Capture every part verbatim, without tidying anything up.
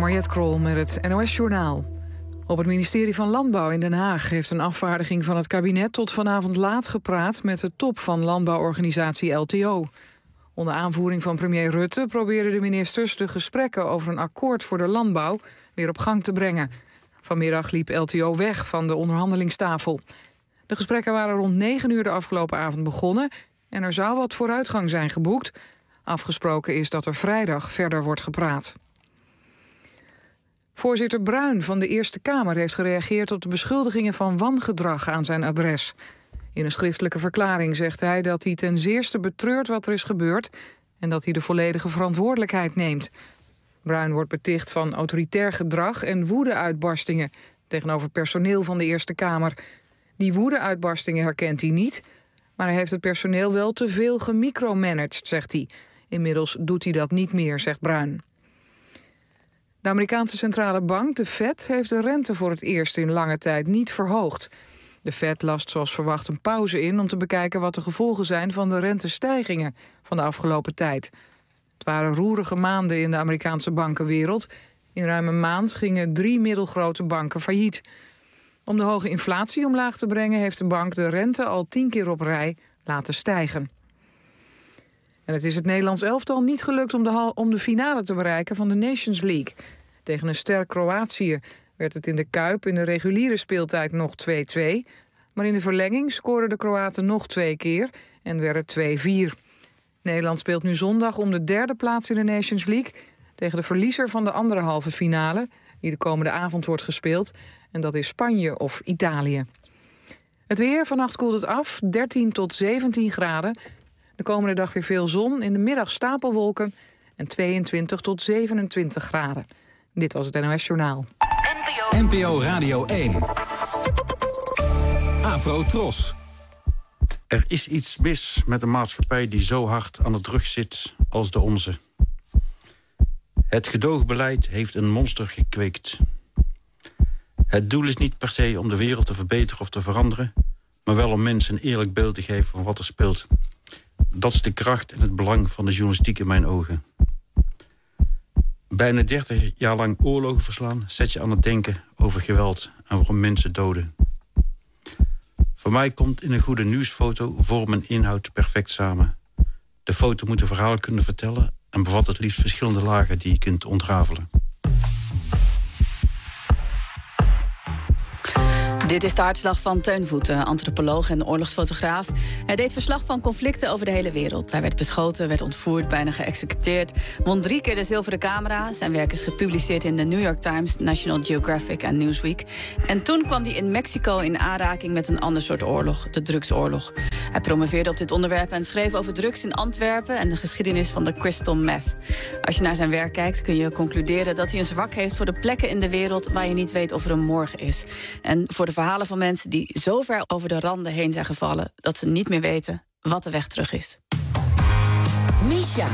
Mariette Krol met het N O S-journaal. Op het ministerie van Landbouw in Den Haag heeft een afvaardiging van het kabinet tot vanavond laat gepraat met de top van landbouworganisatie L T O. Onder aanvoering van premier Rutte probeerden de ministers de gesprekken over een akkoord voor de landbouw weer op gang te brengen. Vanmiddag liep L T O weg van de onderhandelingstafel. De gesprekken waren rond negen uur de afgelopen avond begonnen en er zou wat vooruitgang zijn geboekt. Afgesproken is dat er vrijdag verder wordt gepraat. Voorzitter Bruin van de Eerste Kamer heeft gereageerd op de beschuldigingen van wangedrag aan zijn adres. In een schriftelijke verklaring zegt hij dat hij ten zeerste betreurt wat er is gebeurd en dat hij de volledige verantwoordelijkheid neemt. Bruin wordt beticht van autoritair gedrag en woedeuitbarstingen tegenover personeel van de Eerste Kamer. Die woedeuitbarstingen herkent hij niet, maar hij heeft het personeel wel te veel gemicromanaged, zegt hij. Inmiddels doet hij dat niet meer, zegt Bruin. De Amerikaanse centrale bank, de Fed, heeft de rente voor het eerst in lange tijd niet verhoogd. De Fed last zoals verwacht een pauze in om te bekijken wat de gevolgen zijn van de rentestijgingen van de afgelopen tijd. Het waren roerige maanden in de Amerikaanse bankenwereld. In ruim een maand gingen drie middelgrote banken failliet. Om de hoge inflatie omlaag te brengen heeft de bank de rente al tien keer op rij laten stijgen. En het is het Nederlands elftal niet gelukt om de, om de finale te bereiken van de Nations League. Tegen een sterk Kroatië werd het in de Kuip in de reguliere speeltijd nog twee-twee. Maar in de verlenging scoorden de Kroaten nog twee keer en werd het twee-vier. Nederland speelt nu zondag om de derde plaats in de Nations League tegen de verliezer van de andere halve finale, die de komende avond wordt gespeeld. En dat is Spanje of Italië. Het weer, vannacht koelt het af, dertien tot zeventien graden. De komende dag weer veel zon, in de middag stapelwolken en tweeëntwintig tot zevenentwintig graden. Dit was het N O S-journaal. N P O Radio één. Afro Tros. Er is iets mis met een maatschappij die zo hard aan de drug zit als de onze. Het gedoogbeleid heeft een monster gekweekt. Het doel is niet per se om de wereld te verbeteren of te veranderen, maar wel om mensen een eerlijk beeld te geven van wat er speelt. Dat is de kracht en het belang van de journalistiek in mijn ogen. Bijna dertig jaar lang oorlogen verslaan zet je aan het denken over geweld en waarom mensen doden. Voor mij komt in een goede nieuwsfoto vorm en inhoud perfect samen. De foto moet een verhaal kunnen vertellen en bevat het liefst verschillende lagen die je kunt ontrafelen. Dit is de hartslag van Teun Voeten, antropoloog en oorlogsfotograaf. Hij deed verslag van conflicten over de hele wereld. Hij werd beschoten, werd ontvoerd, bijna geëxecuteerd, won drie keer de zilveren camera. Zijn werk is gepubliceerd in de New York Times, National Geographic en Newsweek. En toen kwam hij in Mexico in aanraking met een ander soort oorlog, de drugsoorlog. Hij promoveerde op dit onderwerp en schreef over drugs in Antwerpen en de geschiedenis van de crystal meth. Als je naar zijn werk kijkt, kun je concluderen dat hij een zwak heeft voor de plekken in de wereld waar je niet weet of er een morgen is. En voor de verhalen van mensen die zo ver over de randen heen zijn gevallen dat ze niet meer weten wat de weg terug is. Misha.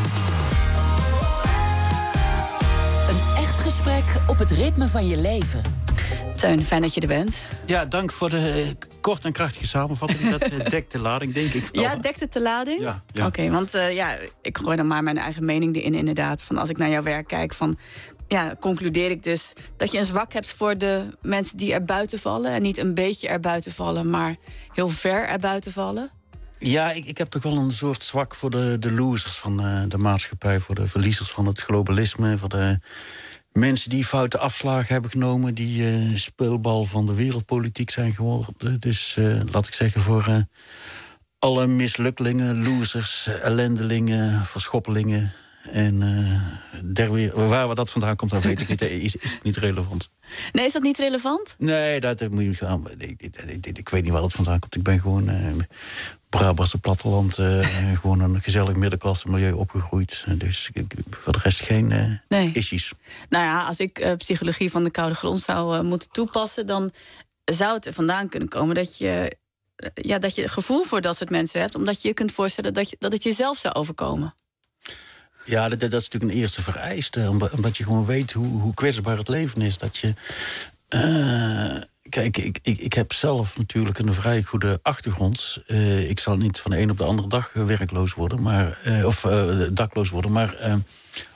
Een echt gesprek op het ritme van je leven. Teun, fijn dat je er bent. Ja, dank voor de uh, kort en krachtige samenvatting. Dat uh, dekt de lading, denk ik wel. Ja, dekt het de lading? Ja. ja. Oké, okay, want uh, ja, ik gooi dan maar mijn eigen mening erin inderdaad. Van als ik naar jouw werk kijk, van ja, concludeer ik dus dat je een zwak hebt voor de mensen die er buiten vallen. En niet een beetje er buiten vallen, maar heel ver er buiten vallen. Ja, ik, ik heb toch wel een soort zwak voor de, de losers van uh, de maatschappij. Voor de verliezers van het globalisme. Voor de mensen die foute afslagen hebben genomen. Die uh, speelbal van de wereldpolitiek zijn geworden. Dus uh, laat ik zeggen voor uh, alle mislukkelingen, losers, ellendelingen, verschoppelingen. En uh, der weer, waar we dat vandaan komt, dat weet ik niet. Is, is het niet relevant? Nee, is dat niet relevant? Nee, dat, dat moet je niet gaan. Ik, ik, ik, ik weet niet waar het vandaan komt. Ik ben gewoon uh, Brabantse platteland. Uh, gewoon een gezellig middenklasse milieu opgegroeid. Dus ik, voor de rest geen uh, nee. issues. Nou ja, als ik uh, psychologie van de koude grond zou uh, moeten toepassen, dan zou het er vandaan kunnen komen dat je, uh, ja, dat je gevoel voor dat soort mensen hebt, omdat je je kunt voorstellen dat, je, dat het jezelf zou overkomen. Ja, dat, dat is natuurlijk een eerste vereiste. Omdat je gewoon weet hoe, hoe kwetsbaar het leven is. Dat je. Uh, kijk, ik, ik, ik heb zelf natuurlijk een vrij goede achtergrond. Uh, ik zal niet van de een op de andere dag werkloos worden, maar, uh, of uh, dakloos worden. Maar uh,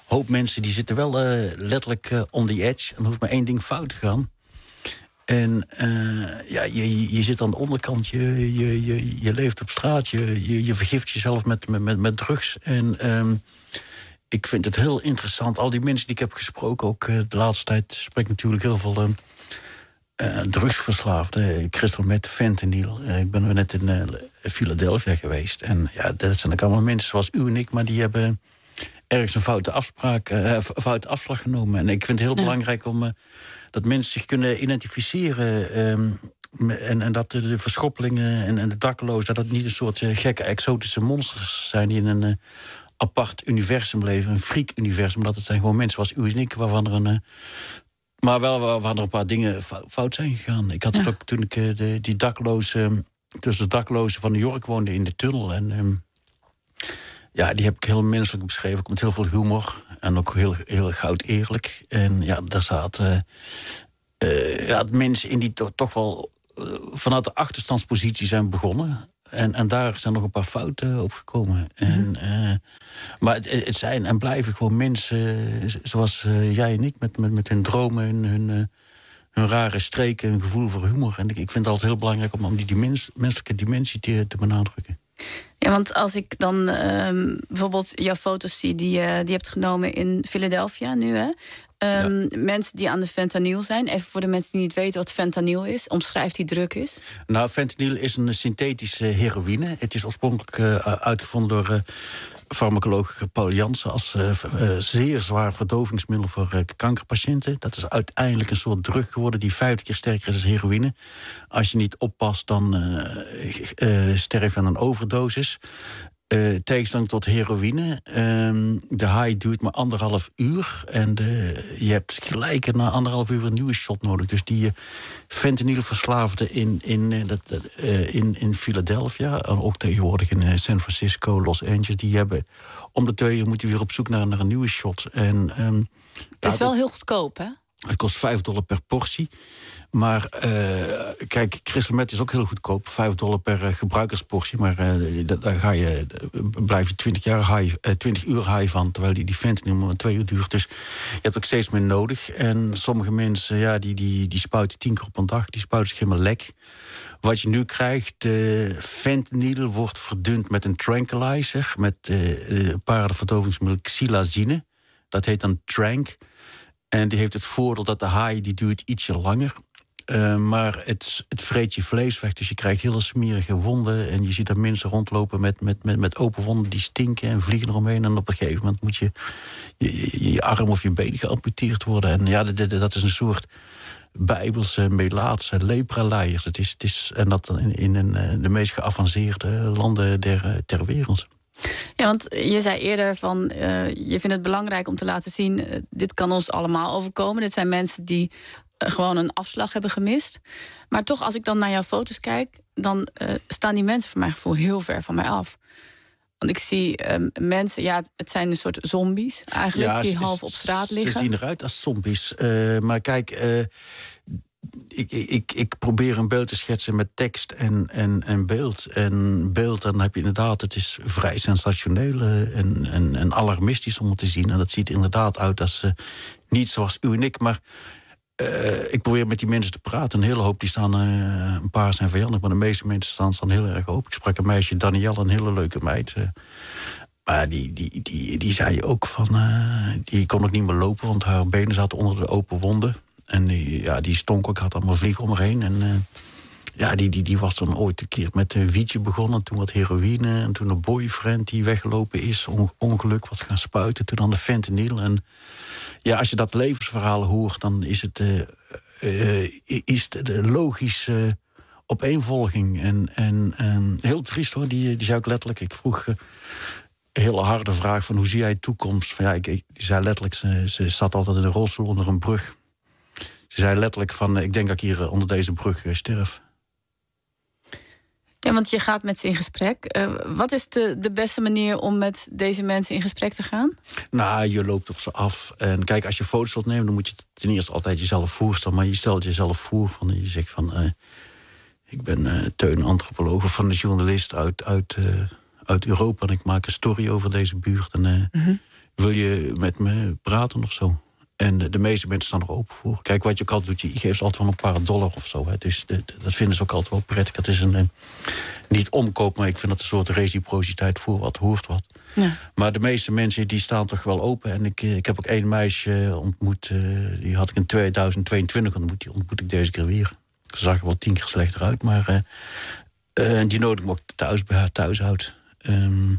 hoop mensen die zitten wel uh, letterlijk uh, on the edge. En er hoeft maar één ding fout te gaan. En uh, ja, je, je zit aan de onderkant, je, je, je, je leeft op straat, je, je, je vergift jezelf met, met, met drugs. En um, ik vind het heel interessant. Al die mensen die ik heb gesproken, ook uh, de laatste tijd spreek ik natuurlijk heel veel uh, uh, drugsverslaafden. Crystal meth, fentanyl. Uh, ik ben net in uh, Philadelphia geweest. En ja, dat zijn ook allemaal mensen zoals u en ik, maar die hebben ergens een foute afspraak, uh, foute afslag genomen. En ik vind het heel ja. belangrijk om uh, dat mensen zich kunnen identificeren. Um, en, en dat de, de verschoppelingen en, en de daklozen, dat het niet een soort uh, gekke exotische monsters zijn die in een uh, apart universum leven, een freak-universum. Dat het zijn gewoon mensen zoals u en ik, waarvan er een. Uh, maar wel waarvan er een paar dingen fout zijn gegaan. Ik had het ja. ook toen ik uh, de, die daklozen, tussen de daklozen van New York woonde in de tunnel. En um, ja, die heb ik heel menselijk beschreven, ook met heel veel humor. En ook heel, heel goud eerlijk. En ja, daar zaten uh, ja, mensen in die to- toch wel uh, vanuit de achterstandspositie zijn begonnen. En, en daar zijn nog een paar fouten op gekomen. En, uh, maar het, het zijn en blijven gewoon mensen zoals uh, jij en ik, met, met, met hun dromen, hun, hun, uh, hun rare streken, hun gevoel voor humor. En ik, ik vind het altijd heel belangrijk om, om die dimens, menselijke dimensie te, te benadrukken. Ja, want als ik dan um, bijvoorbeeld jouw foto's zie die, uh, die je hebt genomen in Philadelphia nu, hè? Um, ja. Mensen die aan de fentanyl zijn. Even voor de mensen die niet weten wat fentanyl is. Omschrijf die druk is. Nou, fentanyl is een synthetische heroïne. Het is oorspronkelijk uh, uitgevonden door uh, farmacoloog Paul Janssen als uh, uh, zeer zwaar verdovingsmiddel voor uh, kankerpatiënten. Dat is uiteindelijk een soort drug geworden die vijftig keer sterker is dan heroïne. Als je niet oppast, dan uh, uh, sterf je aan een overdosis. Uh, tegenstelling tot heroïne. Um, de high duurt maar anderhalf uur. En de, je hebt gelijk na anderhalf uur een nieuwe shot nodig. Dus die uh, fentanylverslaafden in, in, uh, dat, uh, in, in Philadelphia, en ook tegenwoordig in uh, San Francisco, Los Angeles, die hebben om de twee uur moeten weer op zoek naar, naar een nieuwe shot. En, um, het is ja, wel heel goedkoop, hè? Het kost vijf dollar per portie. Maar uh, kijk, crystal meth is ook heel goedkoop. vijf dollar per uh, gebruikersportie. Maar uh, daar ga je, blijf je twintig, jaar high, uh, twintig uur high van. Terwijl die, die fentanyl maar twee uur duurt. Dus je hebt ook steeds meer nodig. En sommige mensen, ja, die, die, die spuiten tien keer op een dag. Die spuiten zich helemaal lek. Wat je nu krijgt, uh, fentanyl wordt verdund met een tranquilizer. Met uh, een paardenverdovingsmiddel xylazine. Dat heet dan trank. En die heeft het voordeel dat de haai die duurt ietsje langer. Uh, maar het, het vreet je vlees weg, dus je krijgt hele smerige wonden. En je ziet er mensen rondlopen met, met, met, met open wonden die stinken en vliegen eromheen. En op een gegeven moment moet je je, je, je arm of je been geamputeerd worden. En ja, dat, dat is een soort bijbelse, melaatse lepra-leiers. Het is, het is, en dat in, in een, de meest geavanceerde landen der, ter wereld. Ja, want je zei eerder van, uh, je vindt het belangrijk om te laten zien, Uh, dit kan ons allemaal overkomen. Dit zijn mensen die uh, gewoon een afslag hebben gemist. Maar toch, als ik dan naar jouw foto's kijk, dan uh, staan die mensen voor mijn gevoel heel ver van mij af. Want ik zie um, mensen, ja, het zijn een soort zombies eigenlijk, ja, die half op straat liggen. Ze zien eruit als zombies. Uh, maar kijk, Uh, Ik, ik, ik probeer een beeld te schetsen met tekst en, en, en beeld. En beeld, dan heb je inderdaad, het is vrij sensationeel en, en, en alarmistisch om het te zien. En dat ziet er inderdaad uit als uh, niet zoals u en ik. Maar uh, ik probeer met die mensen te praten. Een hele hoop die staan, uh, een paar zijn vijandig, maar de meeste mensen staan, staan heel erg open. Ik sprak een meisje, Danielle, een hele leuke meid. Uh, maar die, die, die, die zei ook van, uh, die kon ook niet meer lopen, want haar benen zaten onder de open wonden. En die, ja, die stonk ook, had allemaal vliegen om haar heen. En uh, ja, die, die, die was dan ooit een keer met een wietje begonnen. Toen wat heroïne. En toen een boyfriend die weggelopen is. On, ongeluk wat gaan spuiten. Toen dan de fentanyl. En ja, als je dat levensverhaal hoort, dan is het, uh, uh, is het de logische opeenvolging. En, en, en heel triest hoor, die, die zei ook letterlijk. Ik vroeg uh, een hele harde vraag van hoe zie jij de toekomst? Van, ja, ik, ik die zei letterlijk, ze, ze zat altijd in een rolstoel onder een brug. Ze zei letterlijk van, ik denk dat ik hier onder deze brug sterf. Ja, want je gaat met ze in gesprek. Uh, wat is de, de beste manier om met deze mensen in gesprek te gaan? Nou, je loopt op ze af. En kijk, als je foto's wilt nemen, dan moet je ten eerste altijd jezelf voorstellen. Maar je stelt jezelf voor, van, je zegt van, Uh, ik ben uh, Teun, antropoloog, of van de journalist uit, uit, uh, uit Europa. En ik maak een story over deze buurt. En uh, mm-hmm. wil je met me praten of zo? En de, de meeste mensen staan er open voor. Kijk, wat je ook altijd doet, je geeft altijd wel een paar dollar of zo. Hè. Dus de, de, dat vinden ze ook altijd wel prettig. Het is een, een niet omkoop, maar ik vind dat een soort reciprociteit voor wat hoort wat. Ja. Maar de meeste mensen die staan toch wel open. En ik, ik heb ook één meisje ontmoet, uh, die had ik in tweeduizend tweeëntwintig ontmoet. Die ontmoet ik deze keer weer. Ze zag er wel tien keer slechter uit, maar uh, uh, die nodig me ook thuis bij haar thuis uit. Um,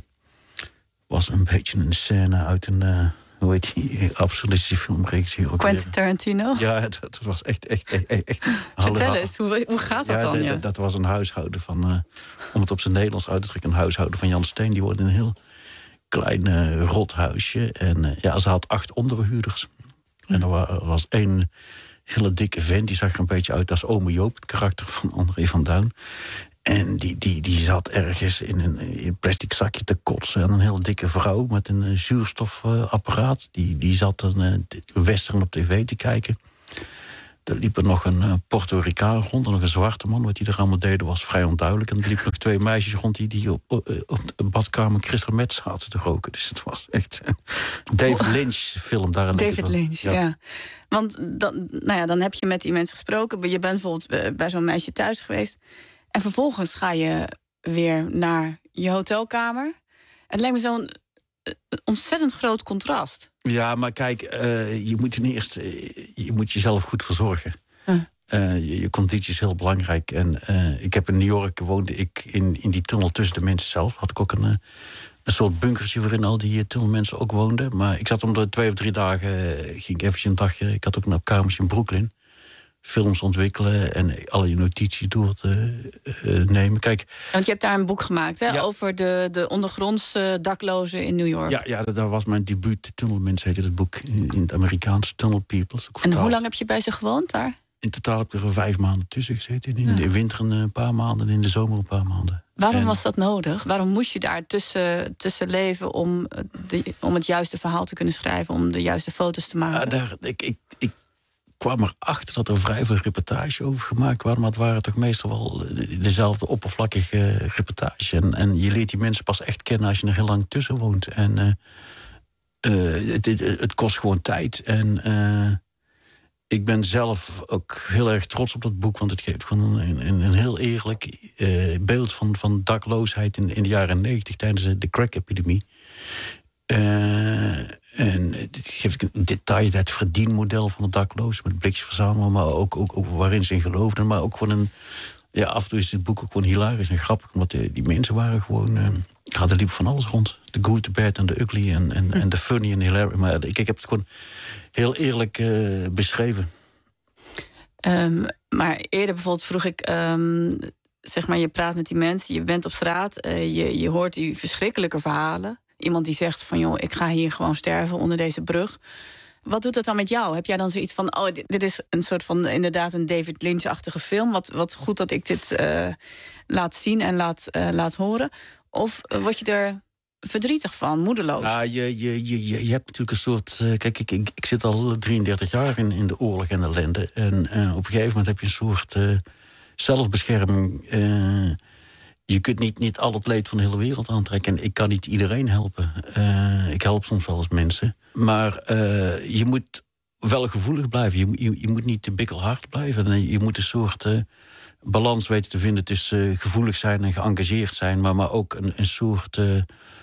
was een beetje een scène uit een... Uh, hoe heet die absurdistische filmregisseur? Quentin Tarantino? Ja, dat, dat was echt... echt, echt, echt, echt Vertel eens, hoe, hoe gaat dat ja, dan? D- ja? d- dat was een huishouden van... Uh, om het op zijn Nederlands uit te drukken... een huishouden van Jan Steen. Die woonde in een heel klein uh, rothuisje. En uh, ja, ze had acht onderhuurders. Hm. En er was, was één hele dikke vent. Die zag er een beetje uit als ome Joop. Het karakter van André van Duin. En die, die, die zat ergens in een, in een plastic zakje te kotsen. En een hele dikke vrouw met een uh, zuurstofapparaat. Uh, die, die zat een uh, western op tv te kijken. Er liep er nog een uh, Puerto Ricaan rond en nog een zwarte man. Wat die er allemaal deden was vrij onduidelijk. En er liepen nog twee meisjes rond die, die op, uh, op de badkamer crystal meth zaten te roken. Dus het was echt uh, David Lynch film. Daar David Lynch, ja. ja. Want dan, nou ja, dan heb je met die mensen gesproken. Je bent bijvoorbeeld bij zo'n meisje thuis geweest. En vervolgens ga je weer naar je hotelkamer. Het lijkt me zo'n ontzettend groot contrast. Ja, maar kijk, uh, je moet ten eerste uh, je moet jezelf goed verzorgen. Huh. Uh, je, je conditie is heel belangrijk. En uh, ik heb in New York woonde ik in, in die tunnel tussen de mensen zelf. Had ik ook een, uh, een soort bunkertje waarin al die uh, tunnelmensen ook woonden. Maar ik zat om de twee of drie dagen, uh, ging ik eventjes een dagje. Ik had ook een kamertje in Brooklyn. Films ontwikkelen en alle je notities door te uh, nemen. Kijk, ja, want je hebt daar een boek gemaakt, hè? Ja. Over de, de ondergrondse daklozen in New York. Ja, ja, dat was mijn debuut. Tunnelmens heette het boek in, in het Amerikaans. Tunnel People. En hoe lang heb je bij ze gewoond daar? In totaal heb ik er vijf maanden tussen gezeten. In ja. de winter een paar maanden en in de zomer een paar maanden. Waarom en... was dat nodig? Waarom moest je daar tussen, tussen leven om, de, om het juiste verhaal te kunnen schrijven, om de juiste foto's te maken? Ja, daar, ik, ik, ik kwam erachter dat er vrij veel reportage over gemaakt waren. Maar het waren toch meestal wel dezelfde oppervlakkige reportage. En, en je leert die mensen pas echt kennen als je er heel lang tussen woont. En uh, uh, het, het, het kost gewoon tijd. En uh, ik ben zelf ook heel erg trots op dat boek. Want het geeft gewoon een, een, een heel eerlijk uh, beeld van, van dakloosheid in, in de jaren negentig tijdens de crack-epidemie. Uh, en het geeft een detail, het verdienmodel van de daklozen met blikjes verzamelen, maar ook, ook, ook waarin ze in geloofden. Maar ook gewoon een. Ja, af en toe is dit boek ook gewoon hilarisch en grappig, omdat die, die mensen waren gewoon. Uh, ja, er liep van alles rond. De good, the bad en de ugly en, en, en de funny en hilarious. Maar ik, ik heb het gewoon heel eerlijk uh, beschreven. Um, maar eerder bijvoorbeeld vroeg ik. Um, zeg maar, je praat met die mensen, je bent op straat, uh, je, je hoort die verschrikkelijke verhalen. Iemand die zegt van, joh, ik ga hier gewoon sterven onder deze brug. Wat doet dat dan met jou? Heb jij dan zoiets van, oh, dit is een soort van inderdaad een David Lynch-achtige film. Wat, wat goed dat ik dit uh, laat zien en laat, uh, laat horen. Of uh, word je er verdrietig van, moedeloos? Ja, je, je, je, je hebt natuurlijk een soort... Uh, kijk, ik, ik, ik zit al drieëndertig jaar in, in de oorlog en ellende. En uh, op een gegeven moment heb je een soort uh, zelfbescherming... Uh, Je kunt niet, niet al het leed van de hele wereld aantrekken. En ik kan niet iedereen helpen. Uh, ik help soms wel eens mensen. Maar uh, je moet wel gevoelig blijven. Je, je, je moet niet te bikkelhard blijven. En je moet een soort uh, balans weten te vinden tussen uh, gevoelig zijn en geëngageerd zijn. Maar, maar ook een, een soort uh,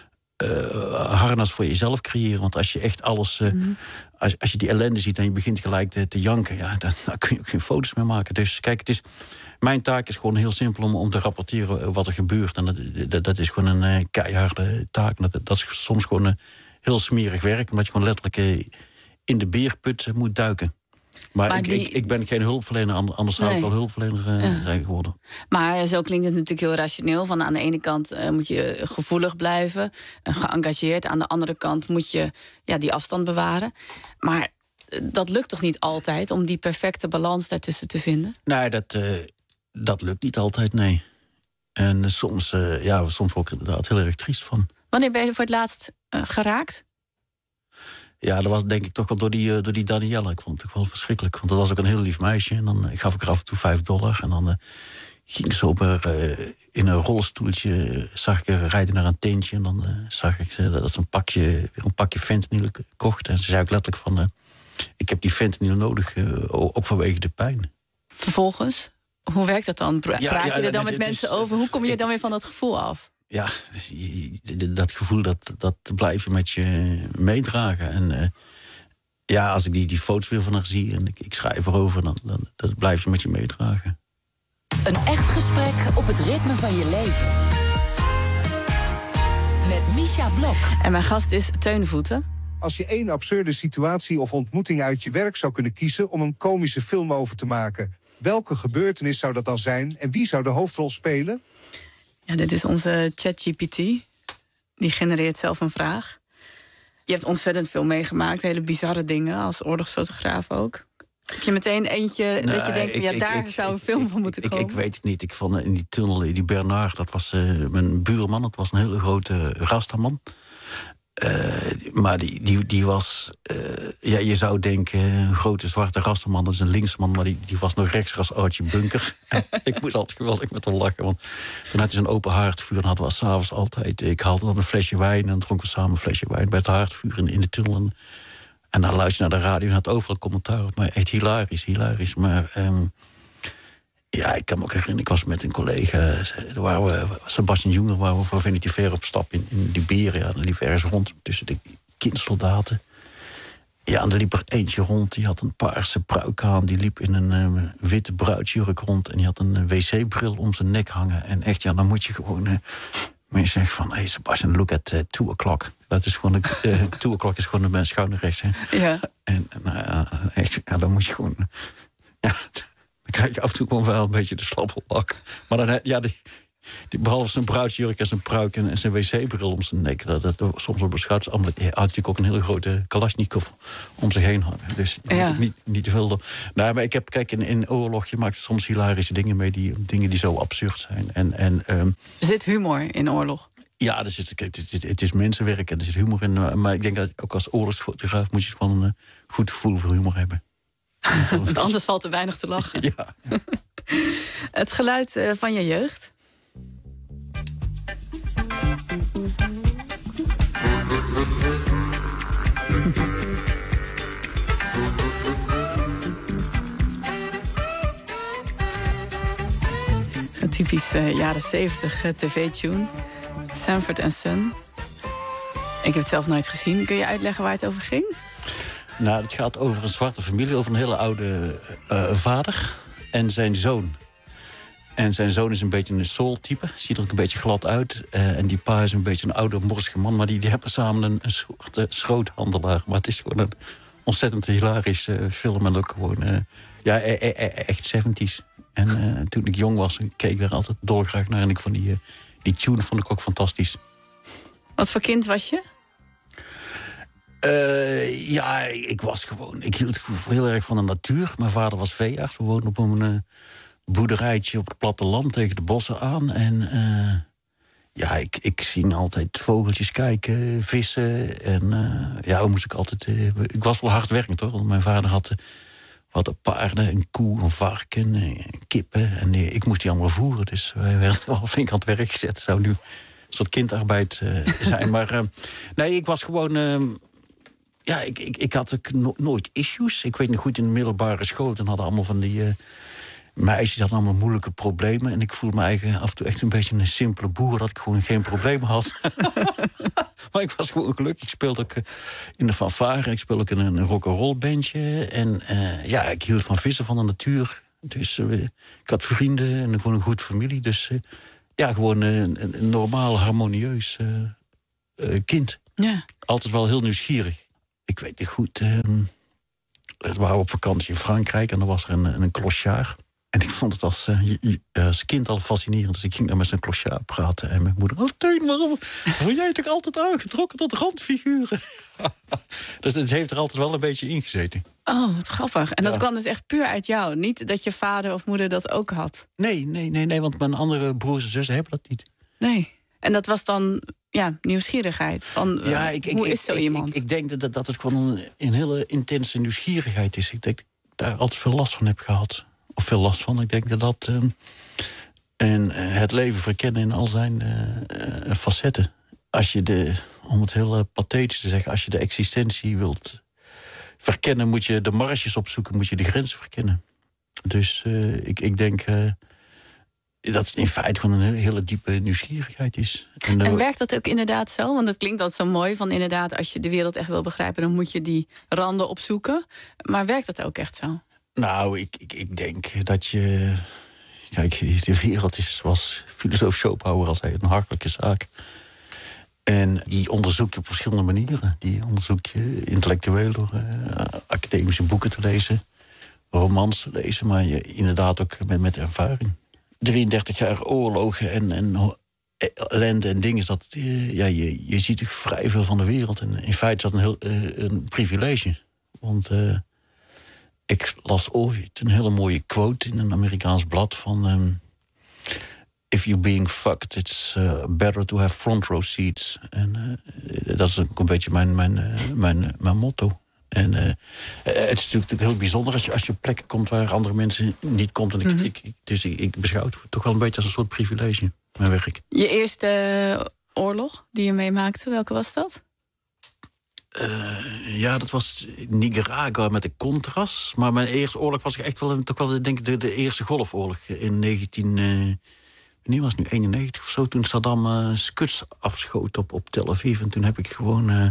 uh, harnas voor jezelf creëren. Want als je echt alles... Uh, mm-hmm. als, als je die ellende ziet en je begint gelijk te, te janken... Ja, dan, dan kun je ook geen foto's meer maken. Dus kijk, het is... Mijn taak is gewoon heel simpel om, om te rapporteren wat er gebeurt. En dat, dat, dat is gewoon een uh, keiharde taak. Dat, dat is soms gewoon uh, heel smerig werk. Omdat je gewoon letterlijk uh, in de beerput uh, moet duiken. Maar, maar ik, die... ik, ik ben geen hulpverlener, anders zou nee. ik wel hulpverlener uh, ja. zijn geworden. Maar zo klinkt het natuurlijk heel rationeel. Van aan de ene kant uh, moet je gevoelig blijven, uh, geëngageerd. Aan de andere kant moet je ja, die afstand bewaren. Maar uh, dat lukt toch niet altijd om die perfecte balans daartussen te vinden? Nee, dat... Uh, Dat lukt niet altijd, nee. En uh, soms, uh, ja, soms ook inderdaad heel erg triest van. Wanneer ben je voor het laatst uh, geraakt? Ja, dat was denk ik toch wel door die, uh, door die Danielle. Ik vond het toch wel verschrikkelijk. Want dat was ook een heel lief meisje. En dan uh, gaf ik er af en toe vijf dollar. En dan uh, ging zo maar, uh, in een rolstoeltje, zag ik haar rijden naar een tentje. En dan uh, zag ik ze dat ze een pakje, een pakje fentanyl kocht. En ze zei ook letterlijk van, uh, ik heb die fentanyl nodig, uh, ook vanwege de pijn. Vervolgens, hoe werkt dat dan? Pra- Ja, praat ja, je er dan het- met het mensen is- over? Hoe kom je ik- dan weer van dat gevoel af? Ja, dat gevoel, dat, dat blijf je met je meedragen. En uh, ja, als ik die, die foto's weer van haar zie en ik, ik schrijf erover, dan, dan dat blijf je met je meedragen. Een echt gesprek op het ritme van je leven. Met Misha Blok. En mijn gast is Teun Voeten. Als je één absurde situatie of ontmoeting uit je werk zou kunnen kiezen om een komische film over te maken, welke gebeurtenis zou dat dan zijn en wie zou de hoofdrol spelen? Ja, dit is onze ChatGPT. Die genereert zelf een vraag. Je hebt ontzettend veel meegemaakt, hele bizarre dingen, als oorlogsfotograaf ook. Heb je meteen eentje dat je Nee, denkt, van, ja, ik- daar ik- zou een ik- film ik- van moeten ik, komen? Ik weet het niet. Ik vond in die tunnel, in die Bernard, dat was uh, mijn buurman. Dat was een hele grote rastaman. Uh, maar die, die, die was... Uh, ja, je zou denken, een grote zwarte rastaman, dat is een linksman, maar die, die was nog rechts als Archie Bunker. Ik moest altijd geweldig met hem lachen, want toen had hij zo'n open haardvuur en hadden we 's avonds altijd... Ik haalde dan een flesje wijn en dronken we samen een flesje wijn bij het haardvuur in, in de tunnel. En, en dan luisterde je naar de radio en had overal commentaar op. Maar echt hilarisch, hilarisch. Maar um, ja, ik kan me ook herinneren, ik was met een collega, daar waren we, Sebastian Junger, waar we voor Vanity Fair op stap in, in Liberia. En dan liep ergens rond tussen de kindsoldaten. Ja, en er liep er eentje rond, die had een paarse pruik aan. Die liep in een uh, witte bruidsjurk rond en die had een uh, wc-bril om zijn nek hangen. En echt, ja, dan moet je gewoon... Uh, mensen zeggen van, hey Sebastian, look at uh, two o'clock. Dat is gewoon, de, uh, two o'clock is gewoon de schuine rechts, hè. Ja. En nou ja, echt, ja, dan moet je gewoon... Ja, dan krijg je af en toe gewoon wel een beetje de slappelbak. Maar dan, ja, die, die, behalve zijn bruidsjurk en zijn pruik en zijn wc-bril om zijn nek... dat, dat soms op beschouwd is, had natuurlijk ook een hele grote Kalashnikov om zich heen hangen. Dus je Ja. moet niet, niet te veel... Nou, maar ik heb, kijk, in, in oorlog, je maakt soms hilarische dingen mee... Die, dingen die zo absurd zijn. En, en, um, Er zit humor in oorlog. ja, er zit, het, is, het is mensenwerk en er zit humor in. Maar ik denk dat ook als oorlogsfotograaf moet je gewoon een goed gevoel voor humor hebben. Want anders valt er weinig te lachen. Ja. Het geluid uh, van je jeugd. Zo'n typisch uh, jaren zeventig uh, tv-tune. Sanford and Son. Ik heb het zelf nooit gezien. Kun je uitleggen waar het over ging? Nou, het gaat over een zwarte familie, over een hele oude uh, vader en zijn zoon. En zijn zoon is een beetje een soul-type, ziet er ook een beetje glad uit. Uh, en die pa is een beetje een oude, morsige man, maar die, die hebben samen een, een soort uh, schroothandelaar. Maar het is gewoon een ontzettend hilarische uh, film en ook gewoon, uh, ja, e- e- e- echt zeventies. En uh, toen ik jong was, keek ik daar altijd dolgraag naar en ik vond die, uh, die tune vond ik ook fantastisch. Wat voor kind was je? Uh, ja, ik was gewoon... Ik hield heel erg van de natuur. Mijn vader was veearts. We woonden op een uh, boerderijtje op het platteland tegen de bossen aan. En uh, ja, ik, ik zie altijd vogeltjes kijken, vissen. En uh, ja, moest ik altijd... Uh, ik was wel hardwerkend, hoor. Want mijn vader had... Uh, we hadden paarden, een koe, een varken, uh, kippen. En uh, ik moest die allemaal voeren. Dus wij werden wel flink aan het werk gezet. Het zou nu een soort kinderarbeid uh, zijn. Maar uh, nee, ik was gewoon... Uh, Ja, ik, ik, ik had ook no- nooit issues. Ik weet nog goed, in de middelbare school... toen hadden allemaal van die uh, meisjes hadden allemaal moeilijke problemen. En ik voelde me eigen af en toe echt een beetje een simpele boer... dat ik gewoon geen problemen had. Maar ik was gewoon gelukkig. Ik speelde ook uh, in de fanfare. Ik speelde ook in een rock'n'roll bandje. En uh, ja, ik hield van vissen, van de natuur. Dus uh, ik had vrienden en gewoon een goed familie. Dus uh, ja, gewoon uh, een, een normaal, harmonieus uh, uh, kind. Ja. Altijd wel heel nieuwsgierig. Ik weet niet goed, uh, we waren op vakantie in Frankrijk... en er was er een, een clochard. En ik vond het als, uh, als kind al fascinerend. Dus ik ging daar met zijn clochard praten. En mijn moeder, oh Teun, waarom word jij toch altijd aangetrokken tot randfiguren? Dus het heeft er altijd wel een beetje in gezeten. Oh, wat grappig. En dat Ja. kwam dus echt puur uit jou. Niet dat je vader of moeder dat ook had. Nee, nee, nee, nee, want mijn andere broers en zussen hebben dat niet. Nee. En dat was dan ja, nieuwsgierigheid. Van, uh, Ja, ik, ik, hoe ik, is zo ik, iemand? Ik, ik denk dat, dat het gewoon een, een hele intense nieuwsgierigheid is. Ik denk dat ik daar altijd veel last van heb gehad. Of veel last van. Ik denk dat dat... Um, En uh, het leven verkennen in al zijn uh, uh, facetten. Als je de, om het heel uh, pathetisch te zeggen, als je de existentie wilt verkennen, moet je de marges opzoeken, moet je de grenzen verkennen. Dus uh, ik, ik denk uh, dat het in feite gewoon een hele diepe nieuwsgierigheid is. En, uh, en werkt dat ook inderdaad zo? Want het klinkt altijd zo mooi van inderdaad, als je de wereld echt wil begrijpen, dan moet je die randen opzoeken. Maar werkt dat ook echt zo? Nou, ik, ik, ik denk dat je... Kijk, de wereld is, zoals filosoof Schopenhauer al zei, een hartelijke zaak. En die onderzoek je op verschillende manieren. Die onderzoek je intellectueel door uh, academische boeken te lezen, romans te lezen, maar je, inderdaad ook met, met ervaring. drieëndertig jaar oorlogen en, en ellende en dingen, dat, uh, ja, je, je ziet toch vrij veel van de wereld. En in feite is dat een, heel, uh, een privilege. Want uh, ik las ooit een hele mooie quote in een Amerikaans blad van... Um, If you're being fucked, it's uh, better to have front row seats. En uh, dat is ook een beetje mijn, mijn, uh, mijn, uh, mijn motto. En uh, het is natuurlijk heel bijzonder als je, als je op plekken komt waar andere mensen niet komen. En ik, mm-hmm. ik, ik, dus ik, ik beschouw het toch wel een beetje als een soort privilege, mijn werk. Je eerste oorlog die je meemaakte, welke was dat? Uh, ja, dat was Nicaragua met de Contras. Maar mijn eerste oorlog was echt wel, toch wel denk ik, de, de eerste golfoorlog in negentien... Uh, Nu was het nu eenennegentig of zo, toen Saddam uh, skuts afschoot op, op Tel Aviv. En toen heb ik gewoon uh,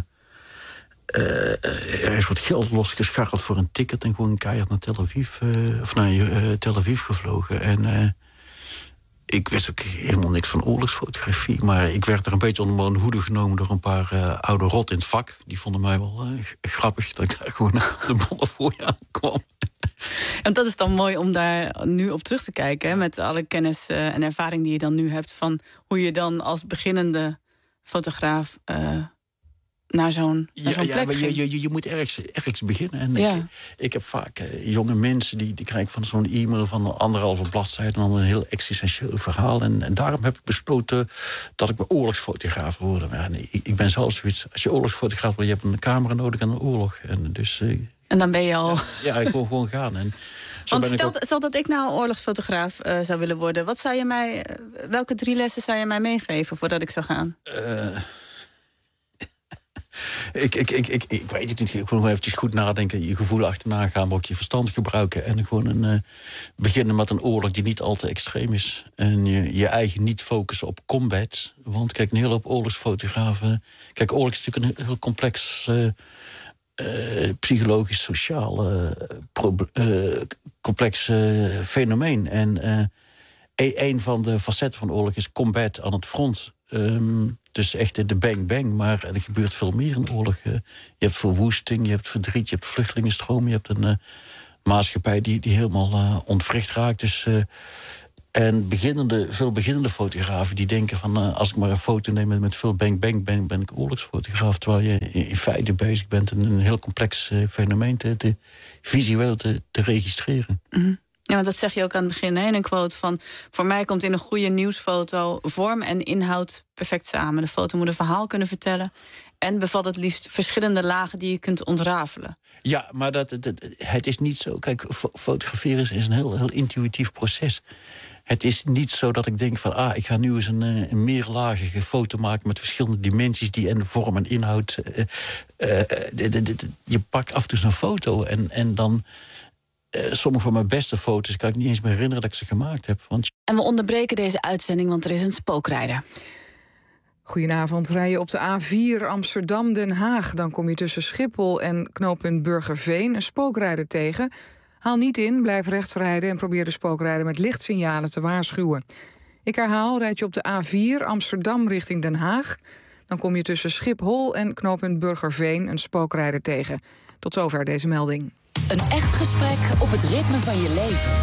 uh, er is wat geld losgescharreld voor een ticket en gewoon keihard naar Tel Aviv, uh, of naar uh, Tel Aviv gevlogen. En uh, ik wist ook helemaal niks van oorlogsfotografie, maar ik werd er een beetje onder mijn hoede genomen door een paar uh, oude rot in het vak. Die vonden mij wel uh, grappig dat ik daar gewoon de bollen voor je aankwam. En dat is dan mooi om daar nu op terug te kijken, hè, met alle kennis uh, en ervaring die je dan nu hebt, van hoe je dan als beginnende fotograaf uh, naar zo'n, ja, naar zo'n ja, plek maar ging. je, je, je moet ergens, ergens beginnen. En ja. ik, ik heb vaak uh, jonge mensen die, die krijgen van zo'n e-mail van anderhalve bladzijde en dan een heel existentieel verhaal. En, en daarom heb ik besloten dat ik mijn oorlogsfotograaf wil worden. Ja, nee, ik, ik ben zelfs zoiets, als je oorlogsfotograaf wil, je hebt een camera nodig en een oorlog. En dus... Uh, En dan ben je al... Ja, ja, ik wil gewoon gaan. En zo Want ben stel, ik ook... stel dat ik nou oorlogsfotograaf uh, zou willen worden. Wat zou je mij, uh, welke drie lessen zou je mij meegeven voordat ik zou gaan? Uh, ik, ik, ik, ik, ik weet het niet. Ik wil gewoon eventjes goed nadenken. Je gevoel achterna gaan, maar ook je verstand gebruiken. En gewoon een, uh, beginnen met een oorlog die niet al te extreem is. En je, je eigen niet focussen op combat. Want kijk, een hele hoop oorlogsfotografen... Kijk, oorlog is natuurlijk een heel complex... Uh, Uh, psychologisch, sociaal, uh, proble- uh, complex uh, fenomeen. En uh, een van de facetten van oorlog is combat aan het front. Um, dus echt de bang-bang, maar er gebeurt veel meer in oorlog. Uh, je hebt verwoesting, je hebt verdriet, je hebt vluchtelingenstroom... je hebt een uh, maatschappij die, die helemaal uh, ontwricht raakt. Dus... Uh, En beginnende, veel beginnende fotografen die denken van... Uh, als ik maar een foto neem met, met veel bang-bang, ben, ben ik oorlogsfotograaf. Terwijl je in, in feite bezig bent een, een heel complex uh, fenomeen te, te visueel te, te registreren. Mm-hmm. Ja, want dat zeg je ook aan het begin, hè, in een quote van... voor mij komt in een goede nieuwsfoto vorm en inhoud perfect samen. De foto moet een verhaal kunnen vertellen... en bevat het liefst verschillende lagen die je kunt ontrafelen. Ja, maar dat, dat, het is niet zo... Kijk, fotograferen is, is een heel, heel intuïtief proces... Het is niet zo dat ik denk van... ah, ik ga nu eens een, een meerlagige foto maken... met verschillende dimensies die en vorm en inhoud... Uh, uh, de, de, de, je pakt af en toe zo'n foto en, en dan... Uh, sommige van mijn beste foto's kan ik niet eens meer herinneren dat ik ze gemaakt heb. Want... En we onderbreken deze uitzending, want er is een spookrijder. Goedenavond, rij je op de A vier Amsterdam-Den Haag... dan kom je tussen Schiphol en knooppunt Burgerveen een spookrijder tegen... Haal niet in, blijf rechts rijden en probeer de spookrijder met lichtsignalen te waarschuwen. Ik herhaal, rijd je op de A vier Amsterdam richting Den Haag... dan kom je tussen Schiphol en knooppunt Burgerveen een spookrijder tegen. Tot zover deze melding. Een echt gesprek op het ritme van je leven.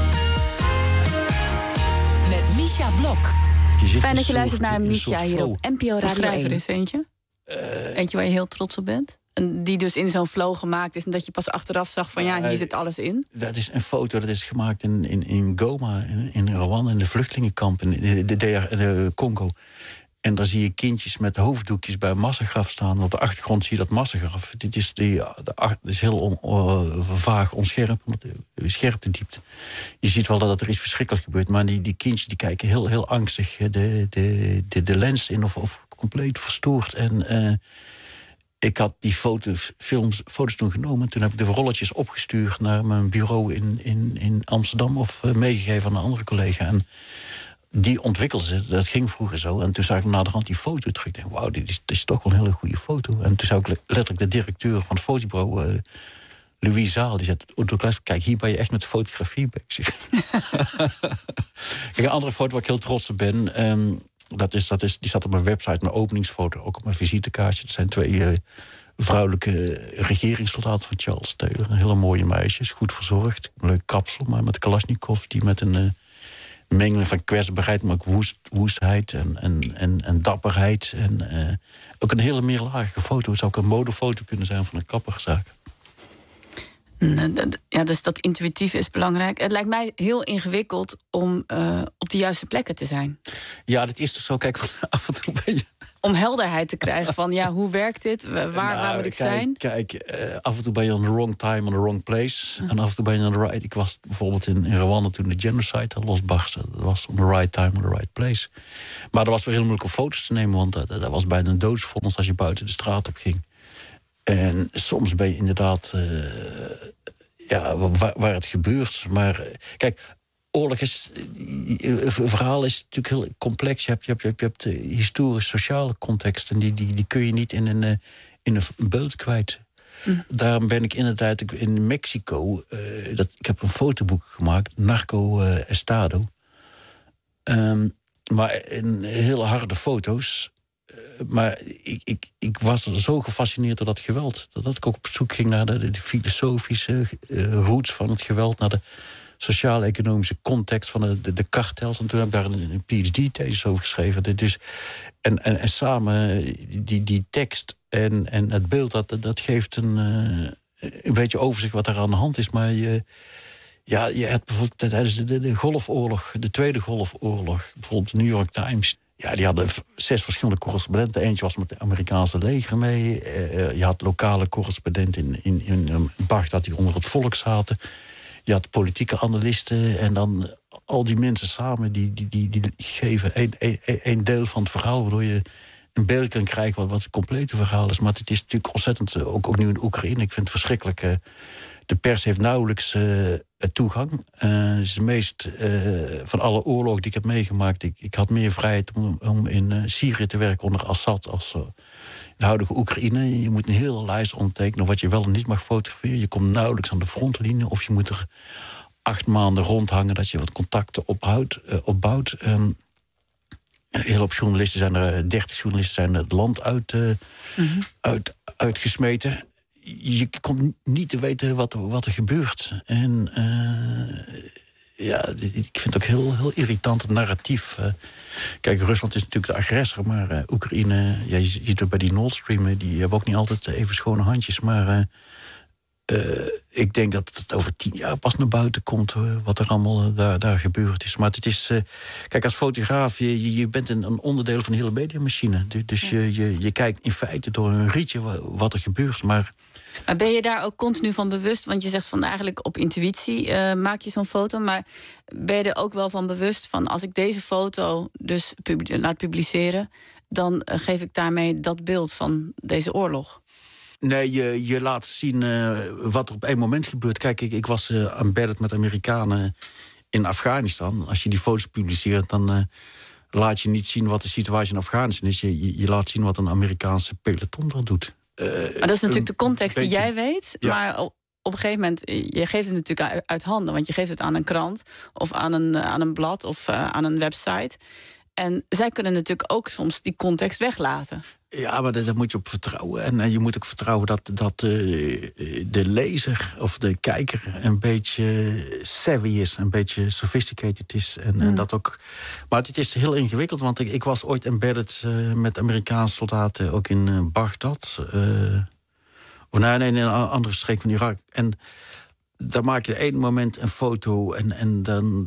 Met Misha Blok. Fijn dat je luistert naar Misha hier op N P O Radio één. Er is eentje. Uh, eentje waar je heel trots op bent. En die dus in zo'n flow gemaakt is... en dat je pas achteraf zag van ja, hier zit alles in. Dat is een foto, dat is gemaakt in, in, in Goma, in, in Rwanda... in de vluchtelingenkamp, in de, de, de, de Congo. En daar zie je kindjes met hoofddoekjes bij een massagraf staan. Op de achtergrond zie je dat massagraf. Dit is, die, de, dat is heel on, uh, vaag, onscherp, scherp de diepte. Je ziet wel dat er iets verschrikkelijks gebeurt. Maar die, die kindjes die kijken heel, heel angstig de, de, de, de lens in of, of compleet verstoord. En uh, ik had die foto's, films, foto's toen genomen. Toen heb ik de rolletjes opgestuurd naar mijn bureau in, in, in Amsterdam. Of uh, meegegeven aan een andere collega. En die ontwikkelde ze, dat ging vroeger zo. En toen zag ik na de hand die foto terug. Ik dacht, wauw, dit is, dit is toch wel een hele goede foto. En toen zou ik letterlijk de directeur van het fotobureau, uh, Louis Zaal, die zei, kijk, hier ben je echt met fotografie bezig. Kijk, een andere foto waar ik heel trots op ben, um, dat is, dat is, die staat op mijn website, mijn openingsfoto, ook op mijn visitekaartje. Dat zijn twee uh, vrouwelijke regeringssoldaten van Charles Taylor. Hele mooie meisjes, goed verzorgd. Een leuk kapsel, maar met Kalashnikov, die met een Uh, mengeling van kwetsbaarheid, maar ook woest, woestheid en, en, en, en dapperheid. En uh, ook een hele meerlagige foto. Het zou ook een modefoto kunnen zijn van een kapperzaak. Ja, dus dat intuïtief is belangrijk. Het lijkt mij heel ingewikkeld om uh, op de juiste plekken te zijn. Ja, dat is toch zo. Kijk, af en toe ben je... Om helderheid te krijgen van, ja, hoe werkt dit? Waar, nou, waar moet ik kijk, zijn? Kijk, uh, af en toe ben je on the wrong time, on the wrong place. Uh. En af en toe ben je on the right. Ik was bijvoorbeeld in, in Rwanda toen de genocide losbarstte. Dat was on the right time, on the right place. Maar dat was wel heel moeilijk om foto's te nemen, want dat, dat was bijna een doodsvonnis als je buiten de straat op ging. En soms ben je inderdaad Uh, ja, waar, waar het gebeurt. Maar uh, kijk, oorlog is, een verhaal is natuurlijk heel complex. Je hebt, je hebt, je hebt, je hebt de historisch-sociale context en die, die, die kun je niet in een, in een beeld kwijt. Mm. Daarom ben ik inderdaad in Mexico. Uh, dat, ik heb een fotoboek gemaakt, Narco uh, Estado. Um, maar in hele harde foto's. Uh, maar ik, ik, ik was zo gefascineerd door dat geweld. Dat ik ook op zoek ging naar de, de filosofische uh, roots van het geweld, naar de sociaal-economische context van de, de, de kartels. En toen heb ik daar een, een P H D-thesis over geschreven. Dus, en, en, en samen die, die tekst en, en het beeld, dat, dat geeft een, uh, een beetje overzicht wat er aan de hand is. Maar je, ja, je hebt bijvoorbeeld tijdens de, de, de Golfoorlog, de Tweede Golfoorlog, bijvoorbeeld de New York Times, ja, die hadden zes verschillende correspondenten. Eentje was met het Amerikaanse leger mee. Uh, je had lokale correspondenten in, in, in Bagdad die onder het volk zaten. Je had politieke analisten en dan al die mensen samen die, die, die, die geven een, een, een deel van het verhaal, waardoor je een beeld kan krijgen wat, wat het complete verhaal is. Maar het is natuurlijk ontzettend, ook, ook nu in Oekraïne, ik vind het verschrikkelijk. Uh, de pers heeft nauwelijks uh, toegang. Uh, het is de meest uh, van alle oorlogen die ik heb meegemaakt. Ik, ik had meer vrijheid om, om in uh, Syrië te werken onder Assad als uh, de huidige Oekraïne. Je moet een hele lijst ondertekenen wat je wel en niet mag fotograferen. Je komt nauwelijks aan de frontlinie. Of je moet er acht maanden rondhangen dat je wat contacten ophoudt, uh, opbouwt. Um, een hele hoop journalisten zijn er, dertig journalisten zijn het land uit, uh, mm-hmm. uit, uitgesmeten. Je komt niet te weten wat er, wat er gebeurt. En uh, ja, ik vind het ook heel, heel irritant, het narratief. Uh, kijk, Rusland is natuurlijk de agressor, maar uh, Oekraïne, ja, je ziet het bij die Nord Stream, die hebben ook niet altijd even schone handjes. Maar uh, uh, ik denk dat het over tien jaar pas naar buiten komt uh, wat er allemaal uh, daar, daar gebeurd is. Maar het is, uh, kijk, als fotograaf, je, je bent een, een onderdeel van de hele mediamachine. Dus ja. je, je, je kijkt in feite door een rietje wat er gebeurt, maar Maar ben je daar ook continu van bewust? Want je zegt van eigenlijk op intuïtie uh, maak je zo'n foto. Maar ben je er ook wel van bewust van, als ik deze foto dus pub- laat publiceren, dan uh, geef ik daarmee dat beeld van deze oorlog? Nee, je, je laat zien uh, wat er op één moment gebeurt. Kijk, ik, ik was uh, aan bed met Amerikanen in Afghanistan. Als je die foto's publiceert, dan uh, laat je niet zien wat de situatie in Afghanistan is. Je, je, je laat zien wat een Amerikaanse peloton daar doet. Uh, maar dat is natuurlijk de context beetje, die jij weet. Ja. Maar op, op een gegeven moment, je geeft het natuurlijk uit, uit handen. Want je geeft het aan een krant of aan een, aan een blad of uh, aan een website. En zij kunnen natuurlijk ook soms die context weglaten. Ja, maar daar moet je op vertrouwen. En, en je moet ook vertrouwen dat, dat uh, de lezer of de kijker een beetje savvy is. Een beetje sophisticated is. En, mm. en dat ook. Maar het is heel ingewikkeld, want ik, ik was ooit embedded uh, met Amerikaanse soldaten ook in uh, Bagdad. Uh, of nee, nee, in een andere streek van Irak. En dan maak je op één moment een foto en, en dan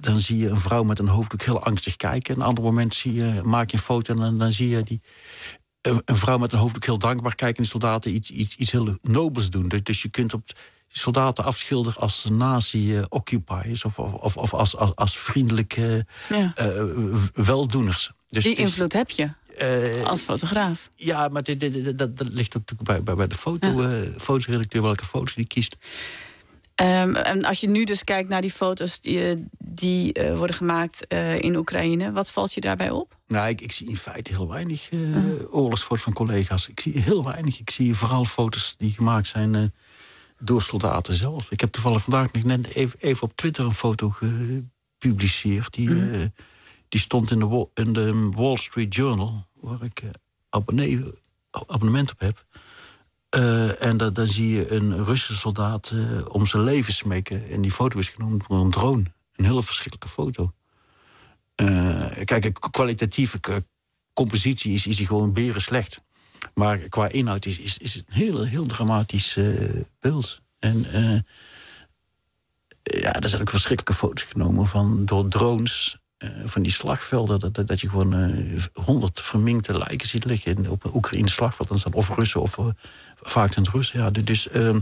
dan zie je een vrouw met een hoofddoek heel angstig kijken. En een ander moment zie je, maak je een foto en dan, dan zie je die, een, een vrouw met een hoofddoek heel dankbaar kijken. En de soldaten iets, iets, iets heel nobels doen. Dus je kunt op soldaten afschilderen als nazi-occupiers of, of, of als, als, als vriendelijke ja. uh, weldoeners. Dus die is, invloed heb je uh, als fotograaf. Ja, maar dit, dit, dit, dat, dat ligt ook bij, bij, bij de foto, ja. uh, fotoredacteur welke foto's die kiest. Um, en als je nu dus kijkt naar die foto's die, die uh, worden gemaakt uh, in Oekraïne, wat valt je daarbij op? Nou, ik, ik zie in feite heel weinig uh, uh. oorlogsfoto's van collega's. Ik zie heel weinig. Ik zie vooral foto's die gemaakt zijn uh, door soldaten zelf. Ik heb toevallig vandaag nog net even, even op Twitter een foto gepubliceerd. Die, uh. Uh, die stond in de, in de Wall Street Journal, waar ik uh, abonnee, abonnement op heb. Uh, en da, dan zie je een Russische soldaat uh, om zijn leven smeken. En die foto is genomen door een drone. Een hele verschrikkelijke foto. Uh, kijk, kwalitatieve compositie is, is die gewoon beren slecht. Maar qua inhoud is, is, is het een heel, heel dramatisch uh, beeld. En uh, ja, er zijn ook verschrikkelijke foto's genomen van, door drones. Uh, van die slagvelden, dat, dat, dat je gewoon honderd uh, verminkte lijken ziet liggen in, op een Oekraïne slagveld. Dan staan of Russen of uh, vaak zijn het Russen. Ja, dus, uh,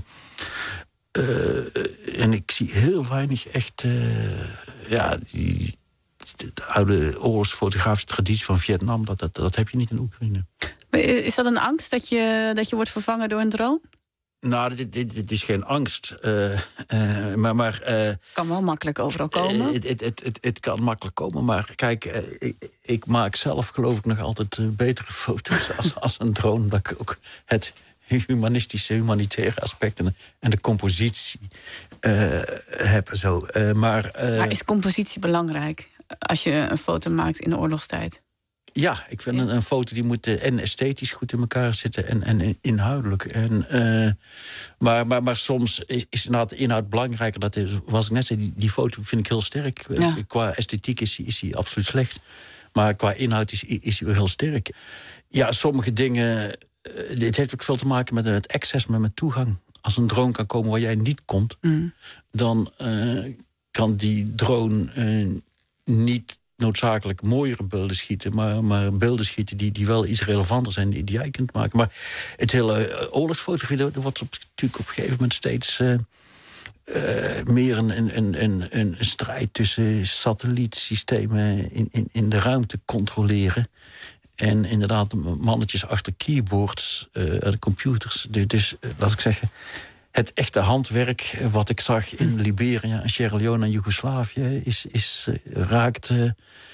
uh, en ik zie heel weinig echt uh, ja, die, de oude oorlogsfotografische traditie van Vietnam. Dat, dat, dat heb je niet in Oekraïne. Is dat een angst dat je, dat je wordt vervangen door een drone? Nou, dit, dit, dit is geen angst. Uh, uh, maar, maar, uh, kan wel makkelijk overal komen. Het uh, het, het, het kan makkelijk komen, maar kijk, uh, ik, ik maak zelf geloof ik nog altijd uh, betere foto's als, als een drone. Dat ik ook het humanistische, humanitaire aspect en, en de compositie uh, heb. Zo. Uh, maar, uh, maar is compositie belangrijk als je een foto maakt in de oorlogstijd? Ja, ik vind ja. een, een foto die moet uh, en esthetisch goed in elkaar zitten en, en inhoudelijk. En, uh, maar, maar, maar soms is, is inderdaad de inhoud belangrijker. Dat is, zoals ik net zei, die, die foto vind ik heel sterk. Ja. Qua esthetiek is hij is die absoluut slecht. Maar qua inhoud is, is hij weer heel sterk. Ja, sommige dingen... Uh, dit heeft ook veel te maken met het access, met, met toegang. Als een drone kan komen waar jij niet komt... Mm. dan uh, kan die drone uh, niet... noodzakelijk mooiere beelden schieten... maar, maar beelden schieten die, die wel iets relevanter zijn... die, die jij kunt maken. Maar het hele uh, oorlogsfotografie... er wordt op, natuurlijk op een gegeven moment steeds... Uh, uh, meer een, een, een, een strijd tussen satellietsystemen... in, in, in de ruimte controleren... en inderdaad mannetjes achter keyboards... Uh, en computers. Dus, uh, laat ik zeggen... het echte handwerk wat ik zag in Liberia en Sierra Leone en Joegoslavië... is, is, uh, raakt uh,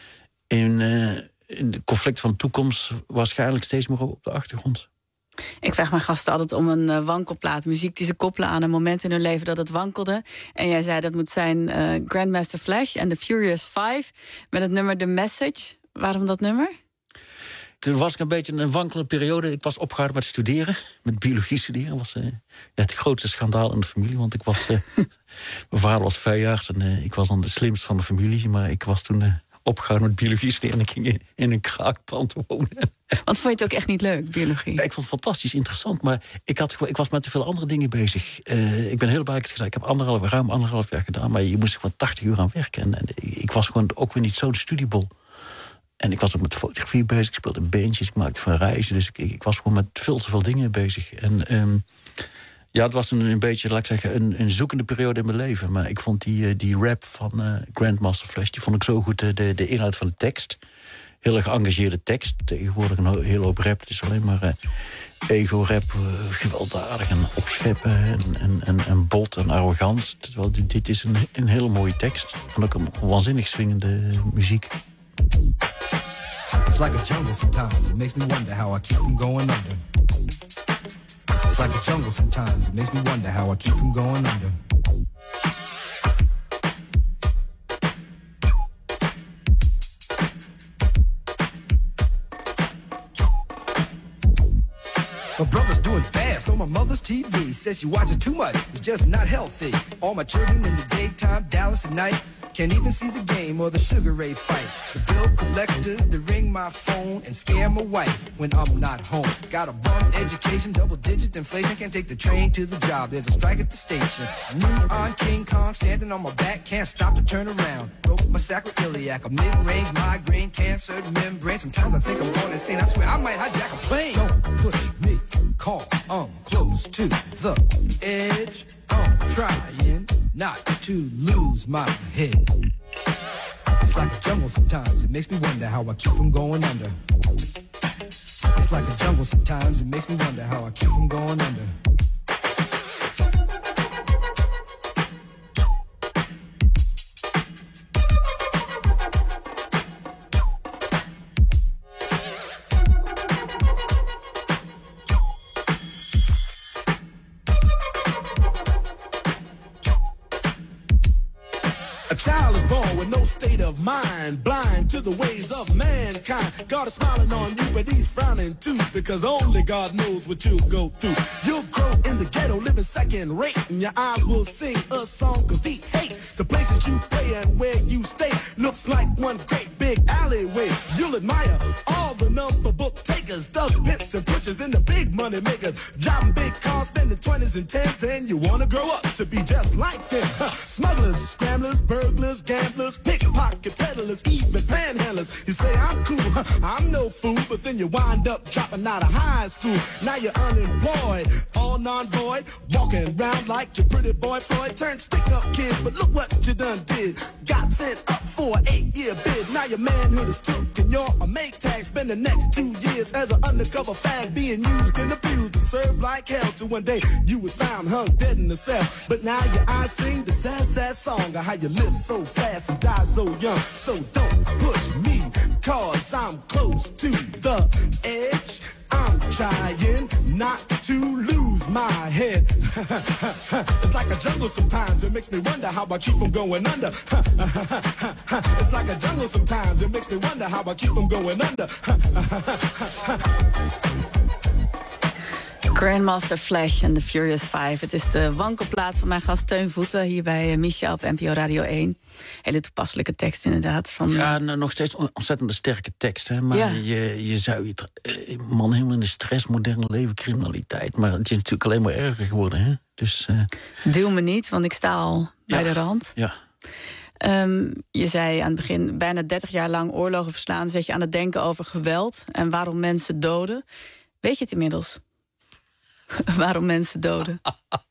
in, uh, in de conflict van de toekomst waarschijnlijk steeds meer op de achtergrond. Ik vraag mijn gasten altijd om een uh, wankelplaat. Muziek die ze koppelen aan een moment in hun leven dat het wankelde. En jij zei dat moet zijn uh, Grandmaster Flash en The Furious Five... met het nummer The Message. Waarom dat nummer? Toen was ik een beetje in een wankele periode. Ik was opgehouden met studeren, met biologie studeren. Dat was uh, het grootste schandaal in de familie. Want ik was, uh, mijn vader was veearts en uh, ik was dan de slimste van de familie. Maar ik was toen uh, opgehouden met biologie studeren en ik ging in, in een kraakpand wonen. Want vond je het ook echt niet leuk, biologie? Ja, ik vond het fantastisch interessant, maar ik, had, ik was met te veel andere dingen bezig. Uh, ik ben heel blij gedaan. Ik heb anderhalf, ruim anderhalf jaar gedaan, maar je moest gewoon tachtig uur aan werken. En, en ik was gewoon ook weer niet zo'n studiebol. En ik was ook met fotografie bezig, ik speelde bandjes, ik maakte van reizen. Dus ik, ik was gewoon met veel te veel dingen bezig. En um, ja, het was een, een beetje, laat ik zeggen, een, een zoekende periode in mijn leven. Maar ik vond die, die rap van uh, Grandmaster Flash, die vond ik zo goed, de, de inhoud van de tekst. Heel geëngageerde tekst. Tegenwoordig een hele hoop rap. Het is alleen maar uh, ego-rap, uh, gewelddadig en opscheppen en, en, en, en bot en arrogant. Terwijl dit, dit is een, een hele mooie tekst. En ook een waanzinnig swingende muziek. It's like a jungle sometimes. It makes me wonder how I keep from going under. It's like a jungle sometimes. It makes me wonder how I keep from going under. My brother's doing fast on my mother's T V. Says she watches too much, it's just not healthy. All my children in the daytime, Dallas at night. Can't even see the game or the Sugar Ray fight. The bill collectors, they ring my phone and scare my wife when I'm not home. Got a bum education, double digit inflation. Can't take the train to the job, there's a strike at the station. Me on King Kong, standing on my back, can't stop to turn around. Broke my a sacroiliac, a mid-range migraine, cancer membrane. Sometimes I think I'm going insane. I swear I might hijack a plane. Don't push me, cause I'm close to the edge. I'm trying not to lose my head. It's like a jungle sometimes. It makes me wonder how I keep from going under. It's like a jungle sometimes. It makes me wonder how I keep from going under. Child is born with no state of mind, blind to the ways of mankind. God is smiling on you, but he's frowning too, because only God knows what you'll go through. You'll grow in the ghetto, living second rate, and your eyes will sing a song of the hate. The places you play and where you stay looks like one great big alleyway. You'll admire all the number book takers, thugs, pimps, and pushers, and the big money makers, driving big cars, spending twenties and tens, and you wanna grow up to be just like them. Huh. Smugglers, scramblers, burglars, gamblers, pickpocket peddlers, even panhandlers. You say I'm cool, huh? I'm no fool, but then you wind up dropping out of high school. Now you're unemployed, all non-void, walking around like your pretty boy Floyd. Turned stick-up kid, but look what you done did. Got sent up for an eight-year bid. Now your manhood is took and you're a make tag. Spend the next two years as an undercover fag, being used and abused to serve like hell. Till one day you was found hung dead in the cell. But now your eyes sing the sad, sad song of how you live so fast and die so young. So don't push me, cause I'm close to the edge. I'm trying not to lose my head. It's like a jungle sometimes. It makes me wonder how I keep from going under. It's like a jungle sometimes. It makes me wonder how I keep from going under. Grandmaster Flash en The Furious Five. Het is de wankelplaat van mijn gast Teun Voeten hier bij Micha op N P O Radio één. Hele toepasselijke tekst inderdaad. Van, ja, nou, nog steeds ontzettend sterke tekst. Hè? Maar ja. je, je zou je... Man, helemaal in de stress, moderne leven, criminaliteit. Maar het is natuurlijk alleen maar erger geworden. Hè? Dus, uh... Deel me niet, want ik sta al bij ja. de rand. Ja. Um, je zei aan het begin, bijna dertig jaar lang oorlogen verslaan. Zet je aan het denken over geweld en waarom mensen doden. Weet je het inmiddels? Waarom mensen doden?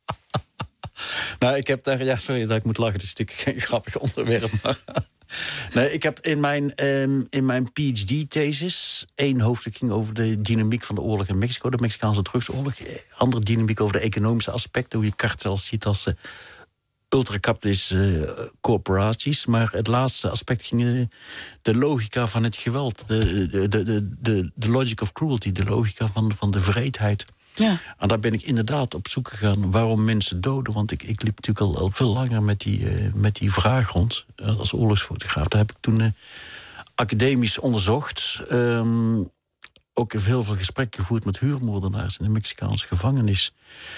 Nou, ik heb daar... Ja, sorry dat ik moet lachen. Het is natuurlijk geen grappig onderwerp. Maar nee, ik heb in mijn, um, in mijn P H D-thesis... één hoofdstuk ging over de dynamiek van de oorlog in Mexico. De Mexicaanse drugsoorlog. Andere dynamiek over de economische aspecten. Hoe je kartels ziet als uh, ultracapitalistische uh, corporaties. Maar het laatste aspect ging uh, de logica van het geweld. De, de, de, de, de, de logic of cruelty. De logica van, van de wreedheid. Ja. En daar ben ik inderdaad op zoek gegaan waarom mensen doden. Want ik, ik liep natuurlijk al, al veel langer met die, uh, met die vraag rond. Uh, als oorlogsfotograaf. Daar heb ik toen uh, academisch onderzocht. Um, ook heel veel gesprekken gevoerd met huurmoordenaars in de Mexicaanse gevangenis.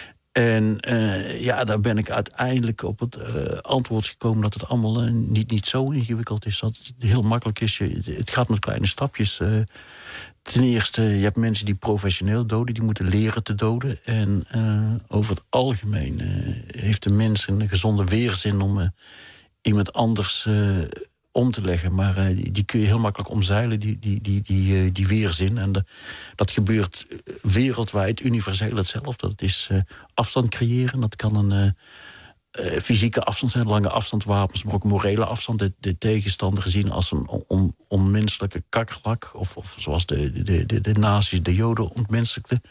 En uh, ja, daar ben ik uiteindelijk op het uh, antwoord gekomen dat het allemaal uh, niet, niet zo ingewikkeld is. Dat het heel makkelijk is. Je, het gaat met kleine stapjes. Uh, ten eerste, je hebt mensen die professioneel doden, die moeten leren te doden. En uh, over het algemeen uh, heeft de mens een gezonde weerzin om uh, iemand anders uh, om te leggen. Maar uh, die, die kun je heel makkelijk omzeilen, die, die, die, die, uh, die weerzin. En de, dat gebeurt wereldwijd, universeel hetzelfde. Dat is uh, afstand creëren. Dat kan een uh, uh, fysieke afstand zijn, lange afstandswapens, maar ook morele afstand. De, de tegenstander gezien als een on, onmenselijke kakkerlak. Of, of zoals de, de, de, de nazi's de Joden ontmenselijkten.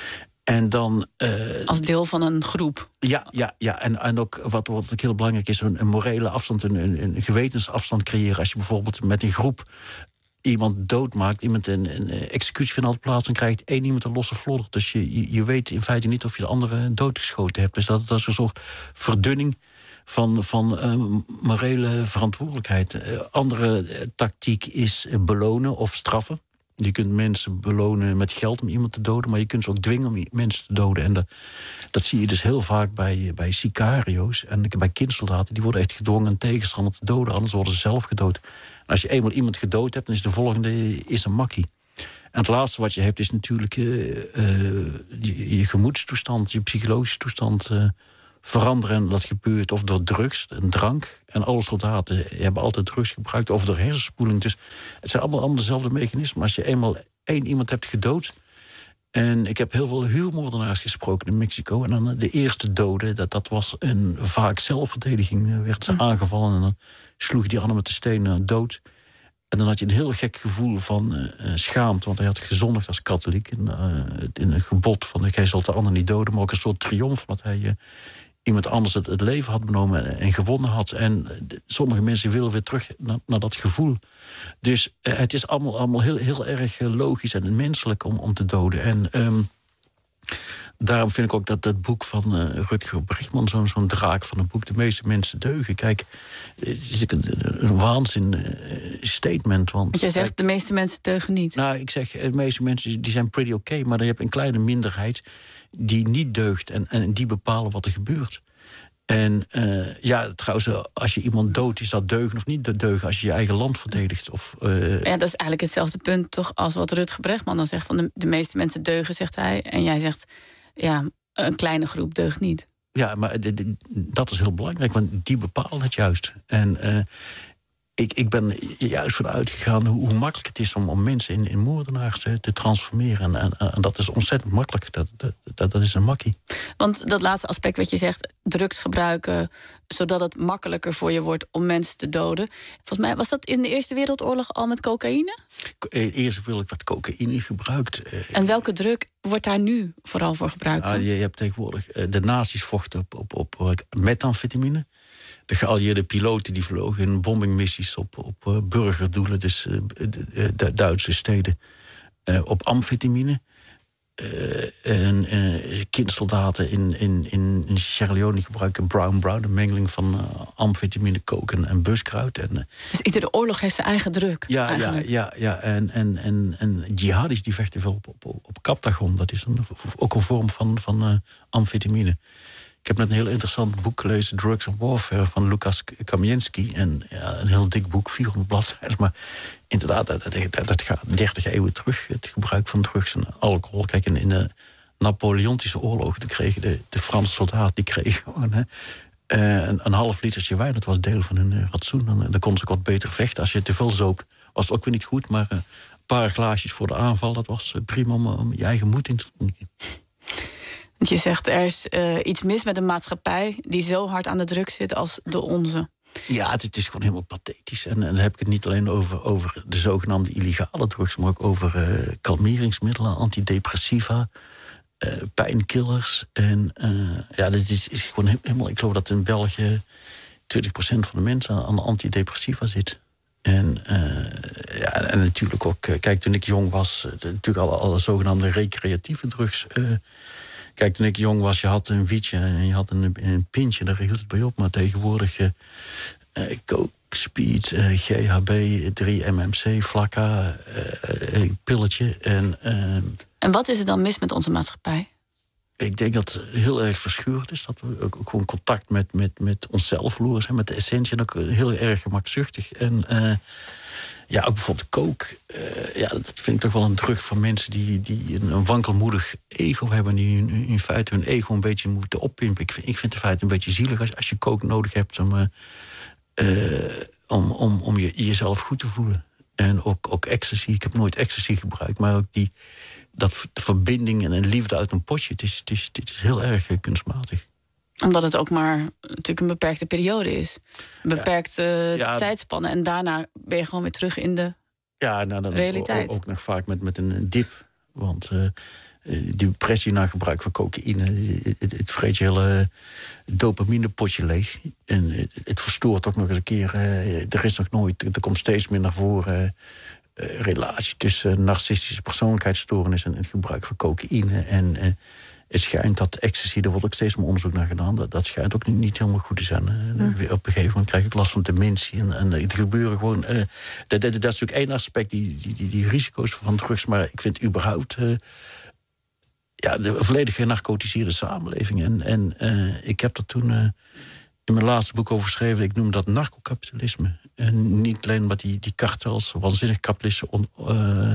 En dan, uh, als deel van een groep. Ja, ja, ja. En, en ook wat, wat ook heel belangrijk is, een, een morele afstand, een, een, een gewetensafstand creëren. Als je bijvoorbeeld met een groep iemand doodmaakt, iemand een, een executie vindt altijd plaats, dan krijgt één iemand een losse vlodder. Dus je, je, je weet in feite niet of je de andere doodgeschoten hebt. Dus dat, dat is een soort verdunning van, van uh, morele verantwoordelijkheid. Uh, andere uh, tactiek is uh, belonen of straffen. Je kunt mensen belonen met geld om iemand te doden, maar je kunt ze ook dwingen om mensen te doden. En dat, dat zie je dus heel vaak bij, bij sicario's en bij kindsoldaten. Die worden echt gedwongen een tegenstander te doden, anders worden ze zelf gedood. En als je eenmaal iemand gedood hebt, dan is de volgende is een makkie. En het laatste wat je hebt is natuurlijk uh, uh, je, je gemoedstoestand, je psychologische toestand uh, veranderen. En dat gebeurt of door drugs en drank. En alle soldaten hebben altijd drugs gebruikt. Of door hersenspoeling. Dus het zijn allemaal, allemaal dezelfde mechanismen. Als je eenmaal één iemand hebt gedood. En ik heb heel veel huurmoordenaars gesproken in Mexico. En dan de eerste dode, dat, dat was een vaak zelfverdediging. Werd ze aangevallen en dan sloeg die anderen met de stenen dood. En dan had je een heel gek gevoel van uh, schaamte. Want hij had gezondigd als katholiek. In, uh, in een gebod van hij zal de ander niet doden. Maar ook een soort triomf. Dat hij uh, iemand anders het, het leven had benomen en, en gewonnen had. En uh, sommige mensen willen weer terug naar, naar dat gevoel. Dus uh, het is allemaal, allemaal heel, heel erg uh, logisch en menselijk om, om te doden. En um, daarom vind ik ook dat dat boek van uh, Rutger Bregman, zo'n zo'n draak van een boek, De meeste mensen deugen. Kijk, het is een, een waanzin uh, statement. Want, want jij zegt, kijk, de meeste mensen deugen niet. Nou, ik zeg, de meeste mensen die zijn pretty oké, okay, maar je hebt een kleine minderheid die niet deugt en, en die bepalen wat er gebeurt. En uh, ja, trouwens, als je iemand doodt, is dat deugen of niet deugen als je je eigen land verdedigt? Of, uh... Ja, dat is eigenlijk hetzelfde punt toch als wat Rutger Bregman dan zegt. Van de, de meeste mensen deugen, zegt hij. En jij zegt, ja, een kleine groep deugt niet. Ja, maar de, de, dat is heel belangrijk, want die bepalen het juist. En uh, ik, ik ben juist van uitgegaan hoe, hoe makkelijk het is om, om mensen in, in moordenaars te, te transformeren. En, en, en dat is ontzettend makkelijk. Dat, dat, dat, dat is een makkie. Want dat laatste aspect wat je zegt, drugs gebruiken zodat het makkelijker voor je wordt om mensen te doden. Volgens mij was dat in de Eerste Wereldoorlog al met cocaïne? Eerst wil ik wat cocaïne gebruikt. En welke drug wordt daar nu vooral voor gebruikt? Ja, je, je hebt tegenwoordig, de nazi's vochten op, op, op methamfetamine. De geallieerde piloten die vlogen in bombingmissies op, op uh, burgerdoelen, dus uh, de, de Duitse steden, uh, op amfetamine. Uh, en uh, kindsoldaten in, in, in, in Sierra Leone gebruiken brown brown, een mengeling van uh, amfetamine, coke en, en buskruid. En, uh, dus iedere oorlog heeft zijn eigen druk. Ja, ja, ja, ja. En, en, en, en jihadis die vechten veel op, op, op Captagon. Dat is een, ook een vorm van, van uh, amfetamine. Ik heb net een heel interessant boek gelezen, Drugs and Warfare, van Lukas Kamienski. En ja, een heel dik boek, vierhonderd bladzijden. Maar inderdaad, dat, dat, dat gaat dertig eeuwen terug, het gebruik van drugs en alcohol. Kijk, in, in de Napoleontische oorlog, toen kregen de, de Franse soldaten, die kregen gewoon hè, een, een half litertje wijn. Dat was deel van hun uh, ratsoen. Dan, dan konden ze ook wat beter vechten. Als je te veel zoop, was het ook weer niet goed. Maar uh, een paar glaasjes voor de aanval, dat was uh, prima om, om je eigen moed in te doen. Je zegt, er is uh, iets mis met een maatschappij die zo hard aan de druk zit als de onze. Ja, het, het is gewoon helemaal pathetisch. En, en dan heb ik het niet alleen over, over de zogenaamde illegale drugs, maar ook over uh, kalmeringsmiddelen, antidepressiva, uh, pijnkillers. En uh, ja, dit is, is gewoon helemaal. Ik geloof dat in België twintig procent van de mensen aan de antidepressiva zit. En, uh, ja, en natuurlijk ook, uh, kijk, toen ik jong was, uh, natuurlijk alle, alle zogenaamde recreatieve drugs. Uh, Kijk, toen ik jong was, je had een wietje en je had een, een pintje, daar hield het bij op. Maar tegenwoordig, uh, uh, coke, speed, uh, G H B, drie M M C, flakka, uh, uh, pilletje. En, uh, en wat is er dan mis met onze maatschappij? Ik denk dat het heel erg verscheurd is. Dat we ook, ook gewoon contact met, met, met onszelf verloren zijn, met de essentie. En ook heel erg gemakzuchtig. En uh, ja, ook bijvoorbeeld coke. Uh, ja, dat vind ik toch wel een druk van mensen die, die een, een wankelmoedig ego hebben. Die in, in feite hun ego een beetje moeten oppimpen. Ik vind, ik vind het in feite een beetje zielig als, als je coke nodig hebt om, uh, uh, om, om, om je, jezelf goed te voelen. En ook, ook ecstasy. Ik heb nooit ecstasy gebruikt, maar ook die, dat, de verbinding en een liefde uit een potje. Het is, het is, het is heel erg uh, kunstmatig. Omdat het ook maar natuurlijk een beperkte periode is. Een beperkte ja. Ja, tijdspanne. En daarna ben je gewoon weer terug in de ja, nou, dan realiteit. Ook, ook nog vaak met, met een dip. Want uh, die depressie na gebruik van cocaïne, het, het vreet je hele dopaminepotje leeg. En het, het verstoort ook nog eens een keer. Uh, er is nog nooit, er komt steeds meer naar voren uh, relatie tussen narcistische persoonlijkheidsstoornis en het gebruik van cocaïne. En uh, het schijnt dat ecstasy, er wordt ook steeds meer onderzoek naar gedaan, dat, dat schijnt ook niet, niet helemaal goed te zijn. Uh, ja. Op een gegeven moment krijg ik last van dementie. En, en het gebeuren gewoon. Uh, dat, dat, dat is natuurlijk één aspect, die, die, die, die risico's van drugs. Maar ik vind überhaupt uh, ja, de volledig genarcotiseerde samenleving. En, en uh, ik heb er toen uh, in mijn laatste boek over geschreven. Ik noem dat narcokapitalisme. En niet alleen maar die, die kartels, waanzinnig kapitalistische on, uh,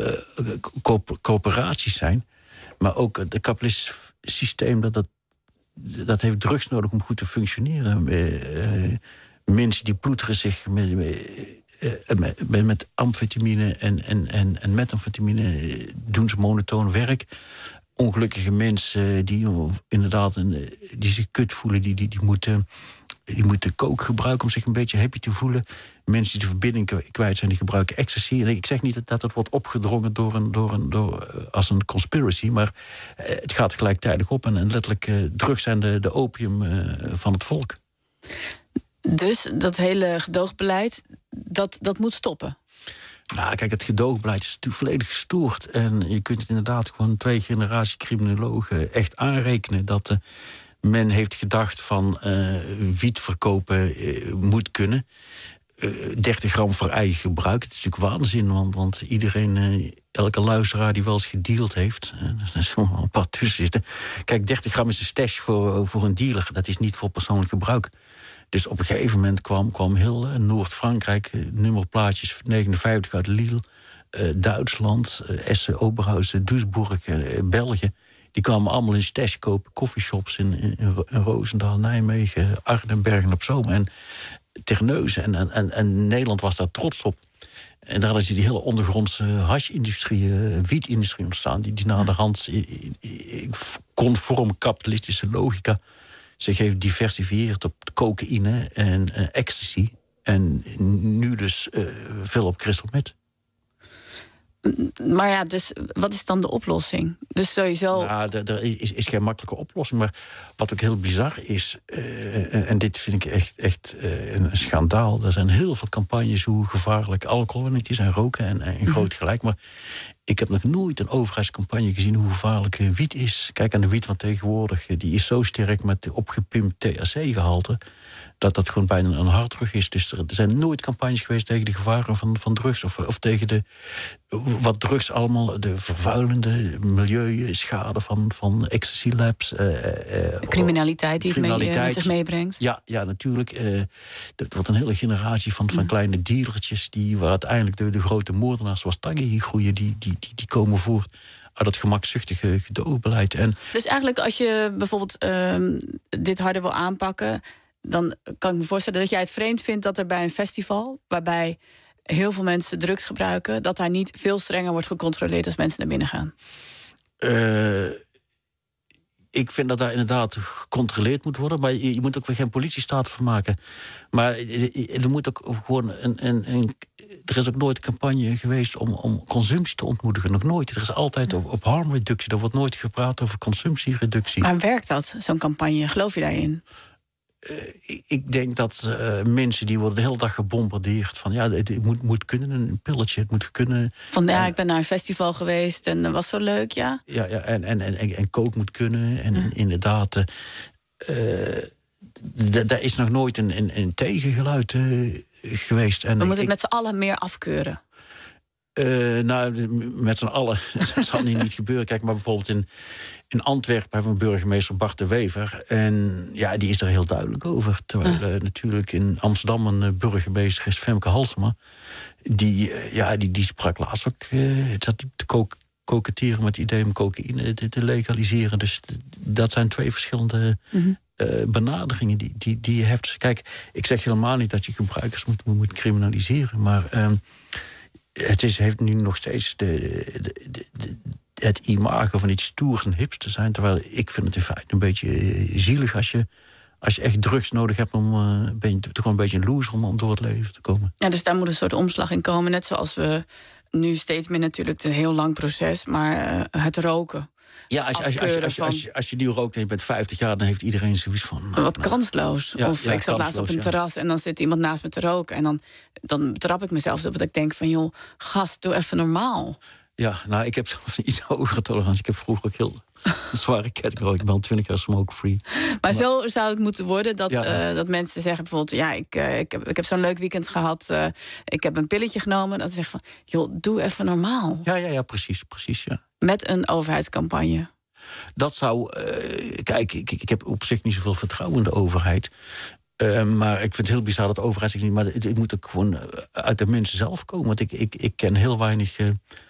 uh, co- coöperaties zijn. Maar ook het kapitalistisch systeem dat, dat dat heeft drugs nodig om goed te functioneren. Uh, uh, mensen die ploeteren zich met, uh, met, met, met amfetamine en, en, en, en methamfetamine, uh, doen ze monotoon werk. Ongelukkige mensen die uh, inderdaad een, die zich kut voelen, die, die, die moeten... Die moeten coke gebruiken om zich een beetje happy te voelen. Mensen die de verbinding kwijt zijn, die gebruiken ecstasy. En ik zeg niet dat dat wordt opgedrongen door een, door een, door, als een conspiracy, maar het gaat gelijktijdig op. En, en letterlijk, uh, drugs zijn de, de opium uh, van het volk. Dus dat hele gedoogbeleid, dat, dat moet stoppen? Nou, kijk, het gedoogbeleid is natuurlijk volledig gestoord. En je kunt het inderdaad gewoon twee generaties criminologen echt aanrekenen dat... Uh, Men heeft gedacht van uh, wiet verkopen uh, moet kunnen. Uh, dertig gram voor eigen gebruik. Het is natuurlijk waanzin, want, want iedereen, uh, elke luisteraar die wel eens gedeeld heeft... Uh, er is wel een paar tussen zitten. Kijk, dertig gram is een stash voor, voor een dealer. Dat is niet voor persoonlijk gebruik. Dus op een gegeven moment kwam, kwam heel uh, Noord-Frankrijk... Uh, nummerplaatjes negenenvijftig uit Lille, uh, Duitsland... Uh, Essen, Oberhausen, Duisburg, uh, België... Die kwamen allemaal in stash kopen, coffeeshops in, in, in Roosendaal, Nijmegen, Arnhem, Bergen op Zoom en Terneuzen. En, en, en Nederland was daar trots op. En daar hadden ze die hele ondergrondse hash-industrie, uh, wietindustrie ontstaan, die, die naar de hand conform kapitalistische logica zich heeft diversifieerd op cocaïne en uh, ecstasy. En nu dus uh, veel op crystal meth. Maar ja, dus wat is dan de oplossing? Dus sowieso... Nou, er, er is, is geen makkelijke oplossing. Maar wat ook heel bizar is... Uh, en dit vind ik echt, echt uh, een schandaal. Er zijn heel veel campagnes hoe gevaarlijk alcohol is en roken en, en groot gelijk. Maar ik heb nog nooit een overheidscampagne gezien hoe gevaarlijk uh, wiet is. Kijk, aan de wiet van tegenwoordig, uh, die is zo sterk met de opgepimpt T H C-gehalte... dat dat gewoon bijna een harddrug is. Dus er, er zijn nooit campagnes geweest tegen de gevaren van, van drugs... Of, of tegen de, wat drugs allemaal, de vervuilende milieuschade van, van ecstasy labs. Uh, uh, criminaliteit die criminaliteit. het mee, uh, met zich meebrengt. Ja, ja natuurlijk. Uh, dat wordt een hele generatie van, van mm. kleine dealertjes... die waar uiteindelijk de, de grote moordenaars zoals Taghi groeien... die, die, die, die komen voort uit dat gemakzuchtige gedoogbeleid. En dus eigenlijk als je bijvoorbeeld uh, dit harder wil aanpakken... dan kan ik me voorstellen dat jij het vreemd vindt... dat er bij een festival, waarbij heel veel mensen drugs gebruiken... dat daar niet veel strenger wordt gecontroleerd als mensen naar binnen gaan. Uh, ik vind dat daar inderdaad gecontroleerd moet worden... maar je, je moet ook weer geen politiestaat van maken. Maar er moet ook gewoon een, een, een, er is ook nooit een campagne geweest om, om consumptie te ontmoedigen. Nog nooit. Er is altijd op, op harmreductie. Er wordt nooit gepraat over consumptiereductie. Maar werkt dat, zo'n campagne? Geloof je daarin? Uh, ik denk dat uh, mensen die worden de hele dag gebombardeerd van ja, het, het moet, moet kunnen, een pilletje, het moet kunnen. Van ja, uh, ik ben naar een festival geweest en dat was zo leuk, ja. Ja, ja en, en, en, en kook moet kunnen. En mm. inderdaad, uh, d- daar is nog nooit een, een, een tegengeluid uh, geweest. En we moeten ik, het met z'n allen meer afkeuren. Uh, nou, met z'n allen dat zal niet, niet gebeuren. Kijk, maar bijvoorbeeld in, in Antwerpen hebben we een burgemeester Bart de Wever. En ja, die is er heel duidelijk over. Terwijl uh. Uh, natuurlijk in Amsterdam een uh, burgemeester is, Femke Halsema. Die, uh, ja, die, die sprak laatst ook uh, zat te kook, koketeren met het idee om cocaïne te, te legaliseren. Dus d- dat zijn twee verschillende mm-hmm. uh, benaderingen die, die, die je hebt. Kijk, ik zeg helemaal niet dat je gebruikers moet, moet criminaliseren, maar... Uh, Het is, heeft nu nog steeds de, de, de, de, het imago van iets stoers en hips te zijn. Terwijl ik vind het in feite een beetje zielig als je, als je echt drugs nodig hebt om uh, ben je toch een beetje een loser om, om door het leven te komen. Ja, dus daar moet een soort omslag in komen. Net zoals we nu steeds meer natuurlijk, het is een heel lang proces, maar uh, het roken. Ja, als, als, als, als, als, als, je, als je die rookt en je bent vijftig jaar... dan heeft iedereen zoiets van... Nou, wat nou, kansloos. Ja, of ja, ik zat laatst op een ja. terras en dan zit iemand naast me te roken. En dan, dan betrap ik mezelf op dat ik denk van... joh, gast, doe even normaal. Ja, nou, ik heb zelfs een iets hogere tolerantie. Ik heb vroeger ook heel een zware ket gerookt. Ik ben al twintig jaar smoke-free. Maar, maar zo zou het moeten worden dat, ja. uh, dat mensen zeggen bijvoorbeeld... ja, ik, uh, ik, heb, ik heb zo'n leuk weekend gehad. Uh, ik heb een pilletje genomen. Dat ze zeggen van, joh, doe even normaal. Ja, ja, ja, precies, precies, ja. Met een overheidscampagne. Dat zou... Uh, kijk, ik, ik heb op zich niet zoveel vertrouwen in de overheid. Uh, maar ik vind het heel bizar dat de overheid zich niet... maar het, het moet ook gewoon uit de mensen zelf komen. Want ik, ik, ik ken heel weinig uh,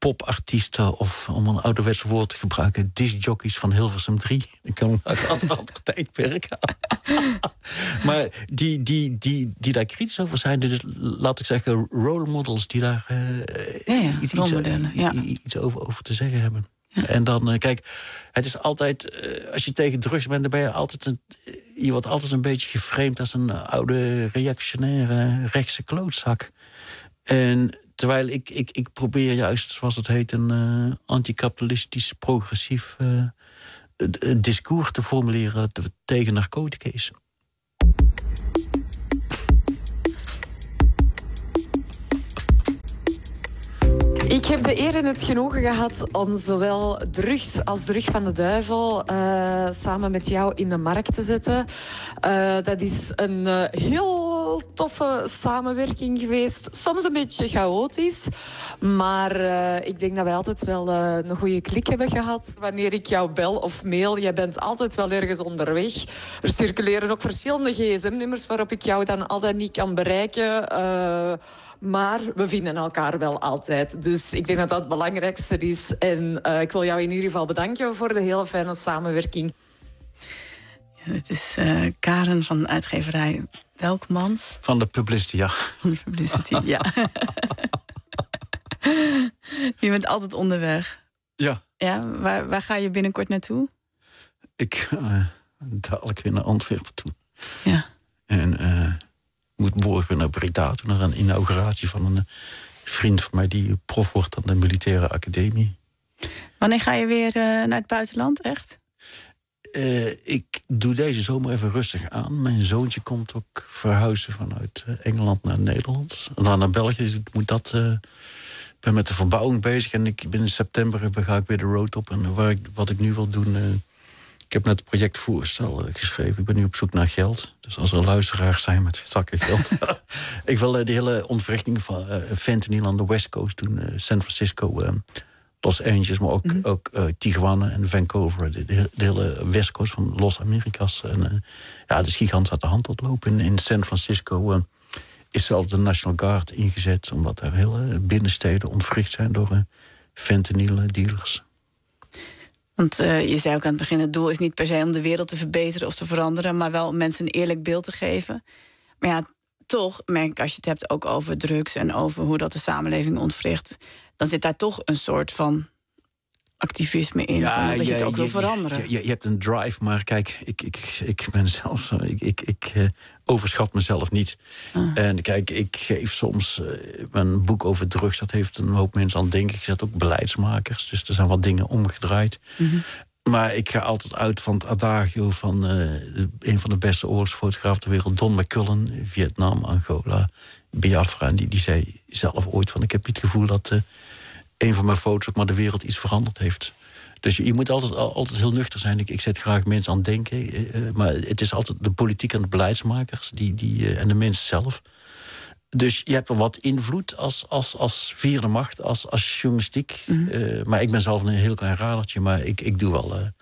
popartiesten, of om een ouderwets woord te gebruiken, discjockeys van Hilversum drie. Ik kan uit een ander tijdperk. Maar die, die, die, die daar kritisch over zijn, dus, laat ik zeggen, role models die daar uh, ja, ja, iets, iets, ja. iets over, over te zeggen hebben. Ja. En dan, uh, kijk, het is altijd, uh, als je tegen drugs bent, dan ben je altijd een, je wordt altijd een beetje geframed als een oude reactionaire rechtse klootzak. En terwijl ik, ik, ik probeer juist, zoals het heet, een uh, anticapitalistisch, progressief uh, discours te formuleren te, tegen narcotica's. Ik heb de eer en het genoegen gehad om zowel Drugs als Drug van de Duivel uh, samen met jou in de markt te zetten. Uh, dat is een uh, heel toffe samenwerking geweest. Soms een beetje chaotisch, maar uh, ik denk dat wij altijd wel uh, een goede klik hebben gehad. Wanneer ik jou bel of mail, jij bent altijd wel ergens onderweg. Er circuleren ook verschillende gsm-nummers waarop ik jou dan al dan niet kan bereiken. Uh, Maar we vinden elkaar wel altijd. Dus ik denk dat dat het belangrijkste is. En uh, ik wil jou in ieder geval bedanken voor de hele fijne samenwerking. Ja, dit is uh, Karen van uitgeverij Welkmans. Van de Publicity, ja. Van de Publicity, ja. Je bent altijd onderweg. Ja. Ja, waar, waar ga je binnenkort naartoe? Ik uh, dadelijk weer naar Antwerpen toe. Ja. En uh, moet morgen naar Breda toe, naar een inauguratie van een vriend van mij die prof wordt aan de militaire academie. Wanneer ga je weer uh, naar het buitenland, echt? Uh, ik doe deze zomer even rustig aan. Mijn zoontje komt ook verhuizen vanuit Engeland naar Nederland. En dan naar België. Dus ik moet dat, uh, ben met de verbouwing bezig. En ik ben in september ga ik weer de road op. En waar ik, wat ik nu wil doen... Uh, ik heb net het projectvoorstel uh, geschreven. Ik ben nu op zoek naar geld. Dus als er luisteraars zijn met zakken geld... ik wil uh, de hele ontwrichting van uh, fentanyl aan de West Coast doen. Uh, San Francisco... Uh, Los Angeles, maar ook, mm-hmm. ook uh, Tijuana en Vancouver. De, de, de hele West Coast van Los Americas. En, uh, ja, dat is gigantisch uit de hand ontlopen. In, in San Francisco uh, is zelfs de National Guard ingezet... omdat er hele binnensteden ontwricht zijn door uh, fentanyl dealers. Want uh, je zei ook aan het begin... het doel is niet per se om de wereld te verbeteren of te veranderen... maar wel om mensen een eerlijk beeld te geven. Maar ja, toch merk ik als je het hebt ook over drugs... en over hoe dat de samenleving ontwricht... dan zit daar toch een soort van activisme in. Ja, dat je, je het ook je, wil veranderen. Je, je, je hebt een drive, maar kijk, ik, ik, ik ben zelf... Ik, ik, ik uh, overschat mezelf niet. Ah. En kijk, ik geef soms... Uh, mijn boek over drugs, dat heeft een hoop mensen aan het denken gezet. Ook beleidsmakers, dus er zijn wat dingen omgedraaid. Mm-hmm. Maar ik ga altijd uit van het adagio van... Uh, een van de beste oorlogsfotografen ter wereld, Don McCullen, Vietnam, Angola... Biafra, en die, die zei zelf ooit van... ik heb niet het gevoel dat uh, een van mijn foto's ook maar de wereld iets veranderd heeft. Dus je, je moet altijd, altijd heel nuchter zijn. Ik, ik zet graag mensen aan het denken. Uh, maar het is altijd de politiek en de beleidsmakers die, die, uh, en de mensen zelf. Dus je hebt wel wat invloed als, als, als vierde macht, als, als journalistiek. Mm-hmm. Uh, maar ik ben zelf een heel klein radertje, maar ik, ik doe wel... Uh,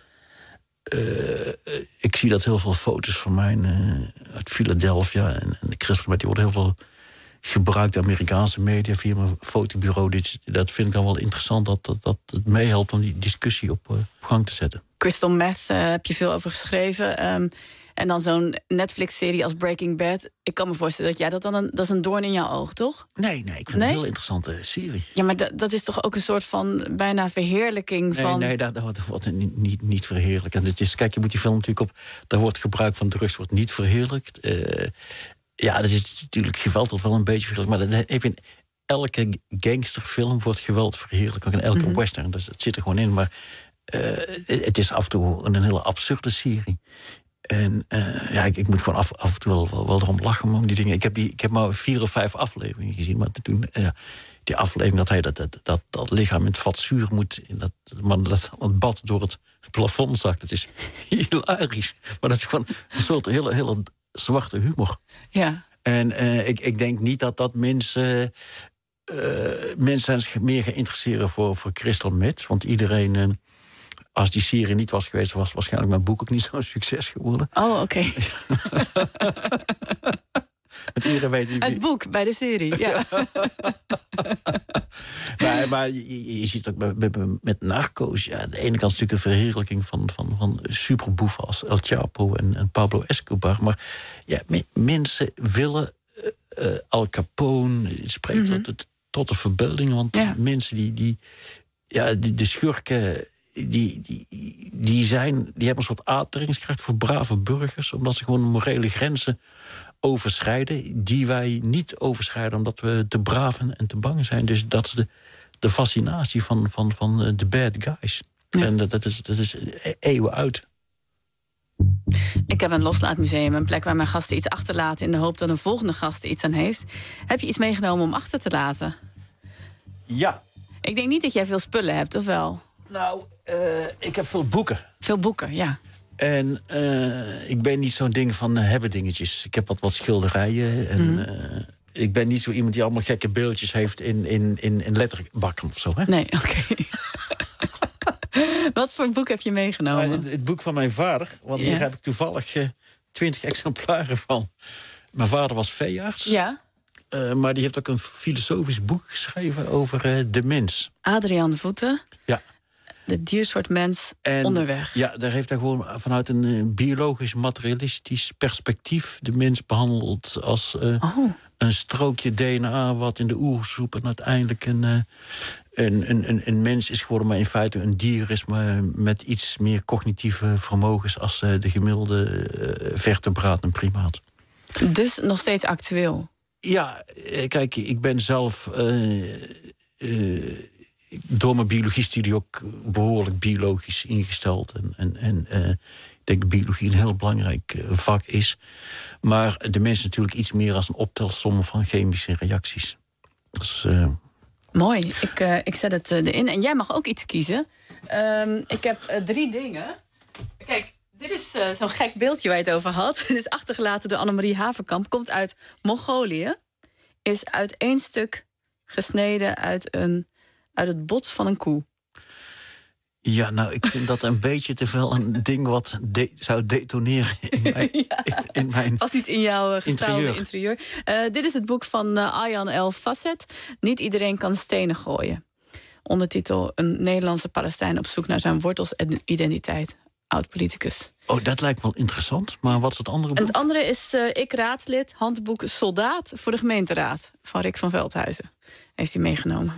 Uh, ik zie dat heel veel foto's van mij uh, uit Philadelphia en, en de christelijke, die worden heel veel gebruikt, de Amerikaanse media via mijn fotobureau. Dit, dat vind ik dan wel interessant dat, dat, dat het meehelpt om die discussie op, uh, op gang te zetten. Crystal Meth uh, heb je veel over geschreven. Um, en dan zo'n Netflix-serie als Breaking Bad. Ik kan me voorstellen dat jij dat dan een, dat is een doorn in jouw oog, toch? Nee, nee, ik vind nee? het een heel interessante serie. Ja, maar d- dat is toch ook een soort van bijna verheerlijking nee, van... Nee, dat, dat wordt niet, niet, niet verheerlijkt. En het is, kijk, je moet die film natuurlijk op... daar wordt gebruik van drugs wordt niet verheerlijkt. Uh, ja, dat is natuurlijk geweld dat wel een beetje verheerlijkt. Maar dat heb je in elke gangsterfilm wordt geweld verheerlijkt. Ook in elke mm-hmm. western, dus het zit er gewoon in. Maar uh, het is af en toe een hele absurde serie. En uh, ja, ik, ik moet gewoon af, af en toe wel, wel, wel erom lachen om die dingen. Ik heb, die, ik heb maar vier of vijf afleveringen gezien. Maar toen, uh, die aflevering dat hij dat, dat, dat, dat lichaam in het vat zuur moet... Dat, maar dat het bad door het plafond zakt. Dat is hilarisch. Maar dat is gewoon een soort hele, hele zwarte humor. Ja. En uh, ik, ik denk niet dat dat mensen... Uh, mensen zijn meer geïnteresseerd voor, voor Crystal Meth. Want iedereen... Uh, Als die serie niet was geweest, was waarschijnlijk mijn boek ook niet zo'n succes geworden. Oh, oké. Okay. Het boek bij de serie, ja. Maar Ja, maar je, je ziet ook met, met, met narco's. Ja, aan de ene kant is natuurlijk een verheerlijking van, van, van superboeven als El Chapo en, en Pablo Escobar. Maar ja, me, mensen willen uh, uh, Al Capone, het spreekt mm-hmm. tot, tot de verbeelding. Want ja. mensen die, die, ja, die, de schurken, die, die, die, zijn, die hebben een soort aantrekkingskracht voor brave burgers, omdat ze gewoon morele grenzen overschrijden, die wij niet overschrijden omdat we te braaf en te bang zijn. Dus dat is de, de fascinatie van, van, van de bad guys. Ja. En dat, dat, is, dat is eeuwen uit. Ik heb een loslaatmuseum, een plek waar mijn gasten iets achterlaten in de hoop dat een volgende gast er iets aan heeft. Heb je iets meegenomen om achter te laten? Ja. Ik denk niet dat jij veel spullen hebt, of wel? Nou, uh, ik heb veel boeken. Veel boeken, ja. En uh, ik ben niet zo'n ding van uh, hebben dingetjes. Ik heb wat, wat schilderijen. En mm. uh, ik ben niet zo iemand die allemaal gekke beeldjes heeft in, in, in, in letterbakken of zo. Hè? Nee, oké. Okay. Wat voor boek heb je meegenomen? Uh, het, het boek van mijn vader. Want ja. hier heb ik toevallig twintig uh, exemplaren van. Mijn vader was veearts. Ja. Uh, maar die heeft ook een filosofisch boek geschreven over uh, de mens. Adriaan Voeten. Ja. De diersoort mens en, onderweg. Ja, daar heeft hij gewoon vanuit een uh, biologisch, materialistisch perspectief de mens behandeld als uh, oh. een strookje D N A wat in de oersoep en uiteindelijk een, uh, een, een, een, een mens is geworden, maar in feite een dier is, maar met iets meer cognitieve vermogens als uh, de gemiddelde uh, vertebraat en primaat. Dus nog steeds actueel? Ja, kijk, ik ben zelf Uh, uh, door mijn biologiestudie ook behoorlijk biologisch ingesteld. En, en, en uh, ik denk dat biologie een heel belangrijk uh, vak is. Maar de mens is natuurlijk iets meer als een optelsom van chemische reacties. Dus, uh... Mooi, ik, uh, ik zet het uh, erin. En jij mag ook iets kiezen. Um, ik heb uh, drie dingen. Kijk, dit is uh, zo'n gek beeldje waar je het over had. Dit is achtergelaten door Annemarie Haverkamp. Komt uit Mongolië. Is uit één stuk gesneden uit een... uit het bot van een koe. Ja, nou, ik vind dat een beetje te veel een ding wat de- zou detoneren in mijn, ja, in, in mijn past niet in jouw uh, gestaalde interieur. interieur. Uh, dit is het boek van uh, Ayaan El Fasset. Niet iedereen kan stenen gooien. Ondertitel: Een Nederlandse Palestijn op zoek naar zijn wortels en identiteit. Oud-politicus. Oh, dat lijkt wel interessant. Maar wat is het andere boek? En het andere is uh, Ik raadslid, handboek Soldaat voor de gemeenteraad. Van Rick van Veldhuizen. Heeft hij meegenomen.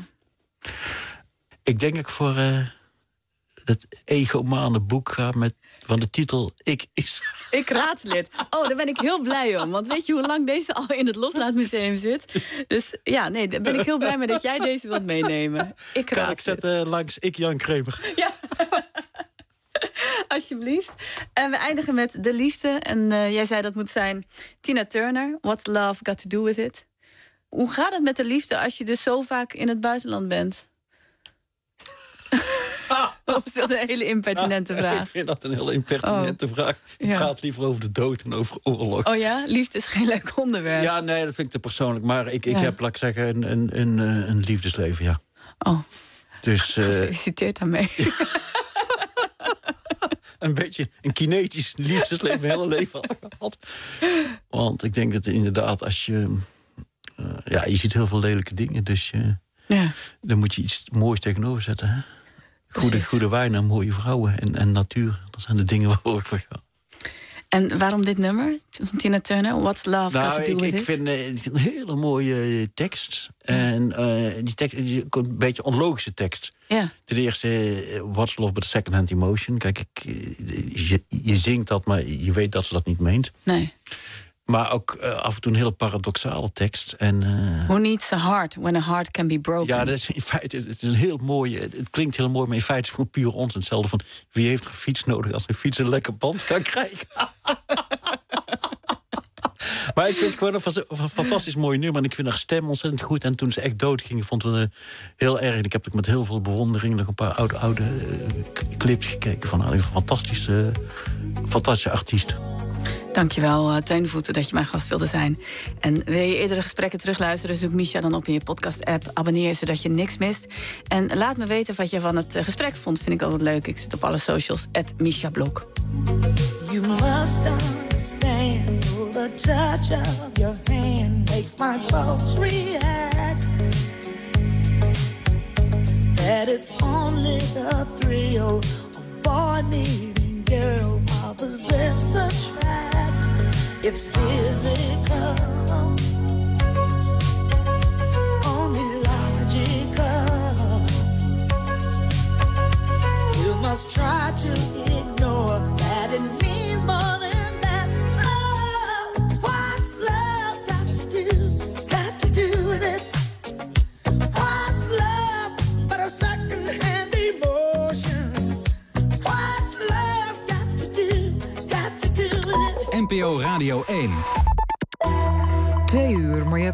Ik denk ik voor uh, het egomane boek ga met van de titel Ik is. Ik raadslid. Oh, daar ben ik heel blij om. Want weet je hoe lang deze al in het Loslaatmuseum zit? Dus ja, nee, daar ben ik heel blij mee dat jij deze wilt meenemen. Ik kan ik zetten uh, langs Ik Jan Kramer? Ja. Alsjeblieft. En we eindigen met De Liefde. En uh, jij zei dat moet zijn Tina Turner. What's love got to do with it? Hoe gaat het met de liefde als je dus zo vaak in het buitenland bent? Of is dat een hele impertinente vraag? Ik vind dat een hele impertinente oh. vraag. Het ja. gaat liever over de dood en over oorlog. Oh ja? Liefde is geen leuk onderwerp. Ja, nee, dat vind ik te persoonlijk. Maar ik, ik ja. heb, laat ik zeggen, een, een, een, een liefdesleven, ja. Oh. Dus, uh, gefeliciteerd daarmee. een beetje een kinetisch liefdesleven, mijn hele leven gehad. Want ik denk dat inderdaad, als je... Uh, ja, je ziet heel veel lelijke dingen, dus je, ja. dan moet je iets moois tegenover zetten. Hè? Goede, goede wijn en mooie vrouwen en, en natuur. Dat zijn de dingen waar ik voor ga. En waarom dit nummer, Tina Turner? What's love nou, got to do ik, with ik it? vind uh, een hele mooie tekst. Ja. En uh, die tekst is een beetje onlogische tekst. Ja. Ten eerste, uh, what's love but a second-hand emotion. Kijk, ik, uh, je, je zingt dat, maar je weet dat ze dat niet meent. Nee. Maar ook uh, af en toe een hele paradoxale tekst. En, uh, Who needs a heart when a heart can be broken? Ja, dat is in feite het is een heel mooi. Het klinkt heel mooi, maar in feite is het gewoon puur ons. Hetzelfde van wie heeft een fiets nodig als een fiets een lekker band kan krijgen. Maar ik vind het gewoon een, een fantastisch mooi nummer. En ik vind haar stem ontzettend goed. En toen ze echt dood ging, vond ik het uh, heel erg. Ik heb ook met heel veel bewondering nog een paar oude, oude uh, clips gekeken van haar. Een fantastische, uh, fantastische artiest. Dankjewel, uh, Teun Voeten, dat je mijn gast wilde zijn. En wil je eerdere gesprekken terugluisteren, zoek Misha dan op in je podcast-app. Abonneer je, zodat je niks mist. En laat me weten wat je van het uh, gesprek vond. Vind ik altijd leuk. Ik zit op alle socials, at Misha Blok. You must understand, the touch of your hand makes my pulse react. that it's only the thrill of boy meeting girl. Opposites attract, it's physical, only logical. You must try to ignore that it means more than that. Oh, what's love got to do? Got to do with it. What's love but a second-hand emotion? What's love got to do? Got to do with it. N P O Radio één. Twee uur, Mariette